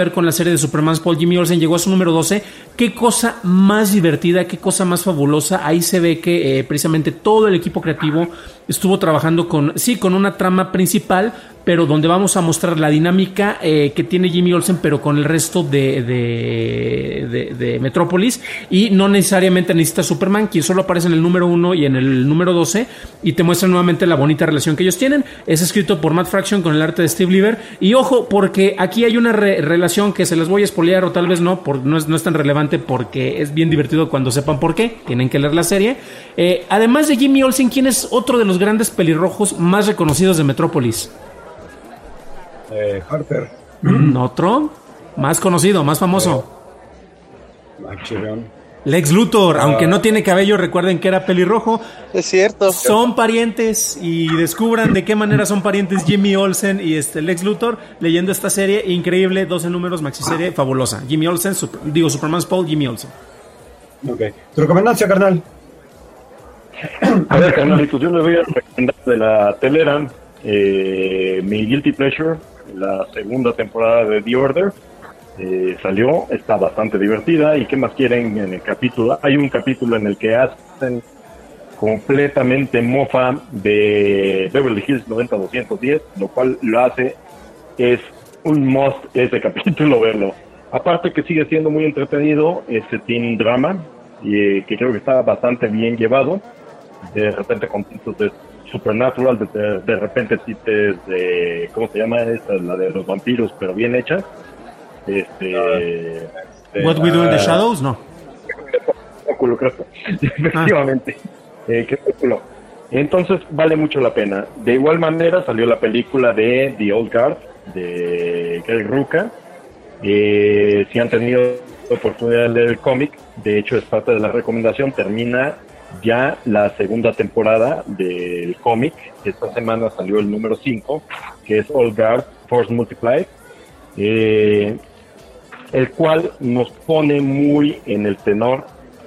ver con la serie de Superman Paul. Jimmy Olsen llegó a su número doce. Qué cosa más divertida, qué cosa más fabulosa. Ahí se ve que eh, precisamente todo el equipo creativo estuvo trabajando con, sí, con una trama principal, pero donde vamos a mostrar la dinámica eh, que tiene Jimmy Olsen, pero con el resto de, de, de, de Metrópolis, y no necesariamente necesita Superman, quien solo aparece en el número uno y en el número doce, y te muestra nuevamente la bonita relación que ellos tienen. Es escrito por Matt Fraction con el arte de Steve Lieber, y ojo, porque aquí hay una re- relación que se las voy a spoilear, o tal vez no, por, no, es, no es tan relevante, porque es bien divertido cuando sepan por qué, tienen que leer la serie. Eh, además de Jimmy Olsen, ¿quién es otro de los grandes pelirrojos más reconocidos de Metrópolis? Eh, Harper. Otro, más conocido, más famoso. Eh, Lex Luthor, ah. aunque no tiene cabello, recuerden que era pelirrojo. Es cierto. Son parientes, y descubran de qué manera son parientes Jimmy Olsen y este Lex Luthor leyendo esta serie increíble, doce números, maxiserie fabulosa. Jimmy Olsen, super, digo Superman's Paul, Jimmy Olsen. Ok. ¿Tu recomendancia, carnal? A ver, carnalitos, yo les voy a recomendar de la telera eh, mi Guilty Pleasure, la segunda temporada de The Order. Eh, salió, está bastante divertida. ¿Y qué más quieren en el capítulo? Hay un capítulo en el que hacen completamente mofa de Beverly Hills noventa doscientos diez, lo cual lo hace, es un must ese capítulo verlo. Aparte que sigue siendo muy entretenido, ese teen drama, y, que creo que está bastante bien llevado. De repente con tintos de Supernatural, de, de, de repente tintes de, ¿cómo se llama esta? La de los vampiros, pero bien hecha. Este, este What We Do in the Shadows, no. Crepúsculo, creo. Efectivamente. Ah. Eh, Crepúsculo. Entonces vale mucho la pena. De igual manera salió la película de The Old Guard de Greg Rucka. Eh, si han tenido la oportunidad de leer el cómic, de hecho es parte de la recomendación, termina ya la segunda temporada del cómic. Esta semana salió el número cinco, que es Old Guard Force Multiplied, eh, el cual nos pone muy en el tenor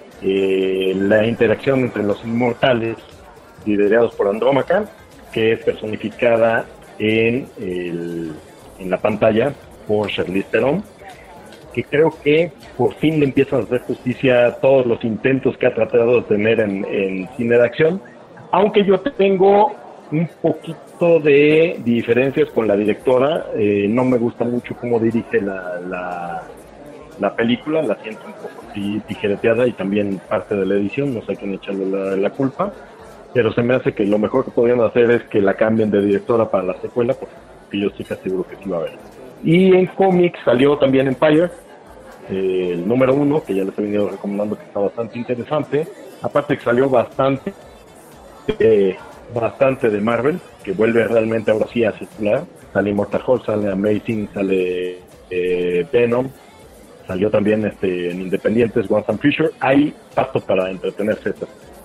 eh, la interacción entre los inmortales liderados por Andrómaca, que es personificada en, el, en la pantalla por Charlize Theron, que creo que por fin le empiezan a hacer justicia a todos los intentos que ha tratado de tener en, en cine de acción, aunque yo tengo un poquito de diferencias con la directora. Eh, no me gusta mucho cómo dirige la, la, la película, la siento un poco tijereteada, y también parte de la edición, no sé a quién echarle la, la culpa, pero se me hace que lo mejor que podrían hacer es que la cambien de directora para la secuela, porque yo estoy casi seguro que sí va a haber. Y en cómics salió también Empire, eh, el número uno, que ya les he venido recomendando, que está bastante interesante. Aparte que salió bastante eh, bastante de Marvel, que vuelve realmente ahora sí a circular. Sale Immortal Hulk, sale Amazing, sale eh, Venom, salió también este en Independientes, Once and Future. Hay pasto para entretenerse.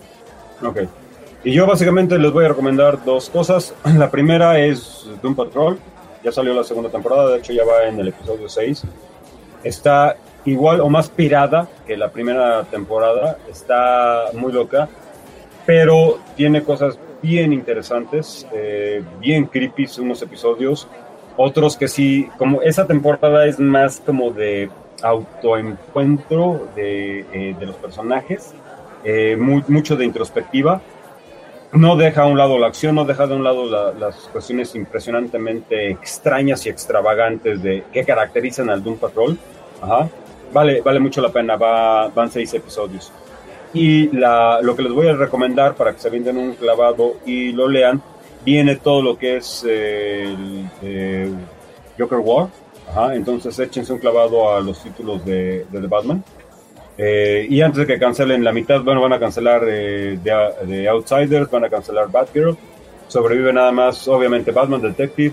Ok. Y yo básicamente les voy a recomendar dos cosas. La primera es Doom Patrol. Ya salió la segunda temporada, de hecho ya va en el episodio seis. Está igual o más pirada que la primera temporada. Está muy loca, pero tiene cosas bien interesantes, eh, bien creepy unos episodios. Otros que sí, como esa temporada es más como de autoencuentro de, eh, de los personajes, eh, muy, mucho de introspectiva. No deja a un lado la acción, no deja de un lado la, las cuestiones impresionantemente extrañas y extravagantes de que caracterizan al Doom Patrol. Ajá. Vale, vale mucho la pena, va, van seis episodios. Y la, lo que les voy a recomendar para que se rinden un clavado y lo lean, viene todo lo que es eh, el eh, Joker War. Ajá. Entonces échense un clavado a los títulos de, de The Batman. Eh, y antes de que cancelen la mitad, bueno, van a cancelar eh, de, de Outsiders, van a cancelar Batgirl. Sobrevive nada más, obviamente, Batman Detective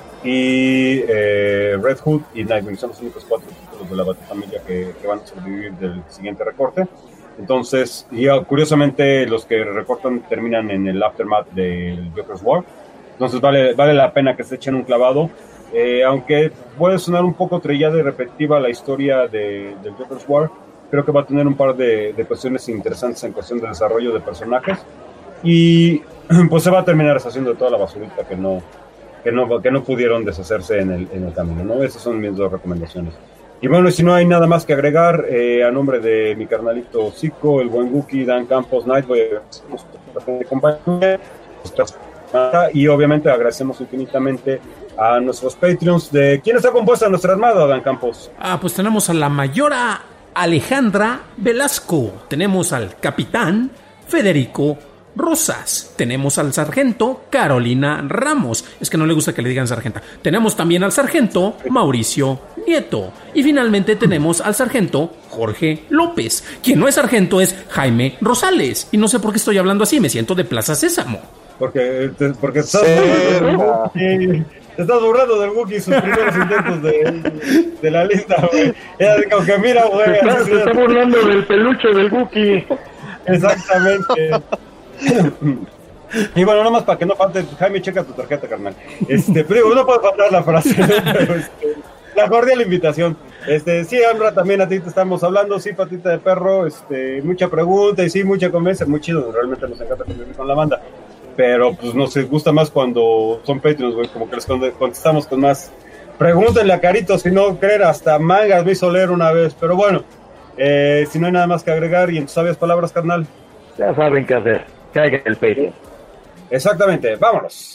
y eh, Red Hood y Nightwing. Son los únicos cuatro títulos de la Batifamilia que, que van a sobrevivir del siguiente recorte. Entonces, y curiosamente, los que recortan terminan en el aftermath del Joker's War. Entonces, vale, vale la pena que se echen un clavado. Eh, aunque puede sonar un poco trillada y repetitiva la historia de, del Joker's War, creo que va a tener un par de, de cuestiones interesantes en cuestión de desarrollo de personajes. Y pues se va a terminar deshaciendo de toda la basurita que no, que no, que no pudieron deshacerse en el, en el camino, ¿no? Esas son mis dos recomendaciones. Y bueno, si no hay nada más que agregar, eh, a nombre de mi carnalito Zico, el buen Wookie, Dan Campos, Nightboy, de compañía, y obviamente agradecemos infinitamente a nuestros Patreons. ¿De quién está compuesta nuestra armada, Dan Campos? Ah, pues tenemos a la mayora Alejandra Velasco, tenemos al capitán Federico Rosas, tenemos al sargento Carolina Ramos, es que no le gusta que le digan sargenta, tenemos también al sargento Mauricio Nieto, y finalmente tenemos al sargento Jorge López. Quien no es sargento es Jaime Rosales, y no sé por qué estoy hablando así, me siento de Plaza Sésamo. Porque, te, porque estás burlando del te estás burlando del Wookiee y sus primeros intentos de, de la lista, güey. Aunque mira, güey. Se está, se está burlando del peluche del Wookiee. Exactamente. Y bueno, nomás para que no falte, Jaime, checa tu tarjeta, carnal. Este, pero digo, no puede faltar la frase, pero este, la cordial invitación. Este, sí, Amra, también a ti te estamos hablando, sí, patita de perro, este, mucha pregunta y sí, mucha conversa, muy chido, realmente nos encanta convivir con la banda. Pero pues nos gusta más cuando son Patreons, güey, como que les contestamos con más. Pregúntenle a Carito, si no creer, hasta mangas me hizo leer una vez. Pero bueno, eh, si no hay nada más que agregar y en tus sabias palabras, carnal. Ya saben qué hacer, caigan el Patreon. Exactamente, vámonos.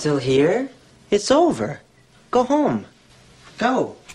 still here? It's over. Go home. Go.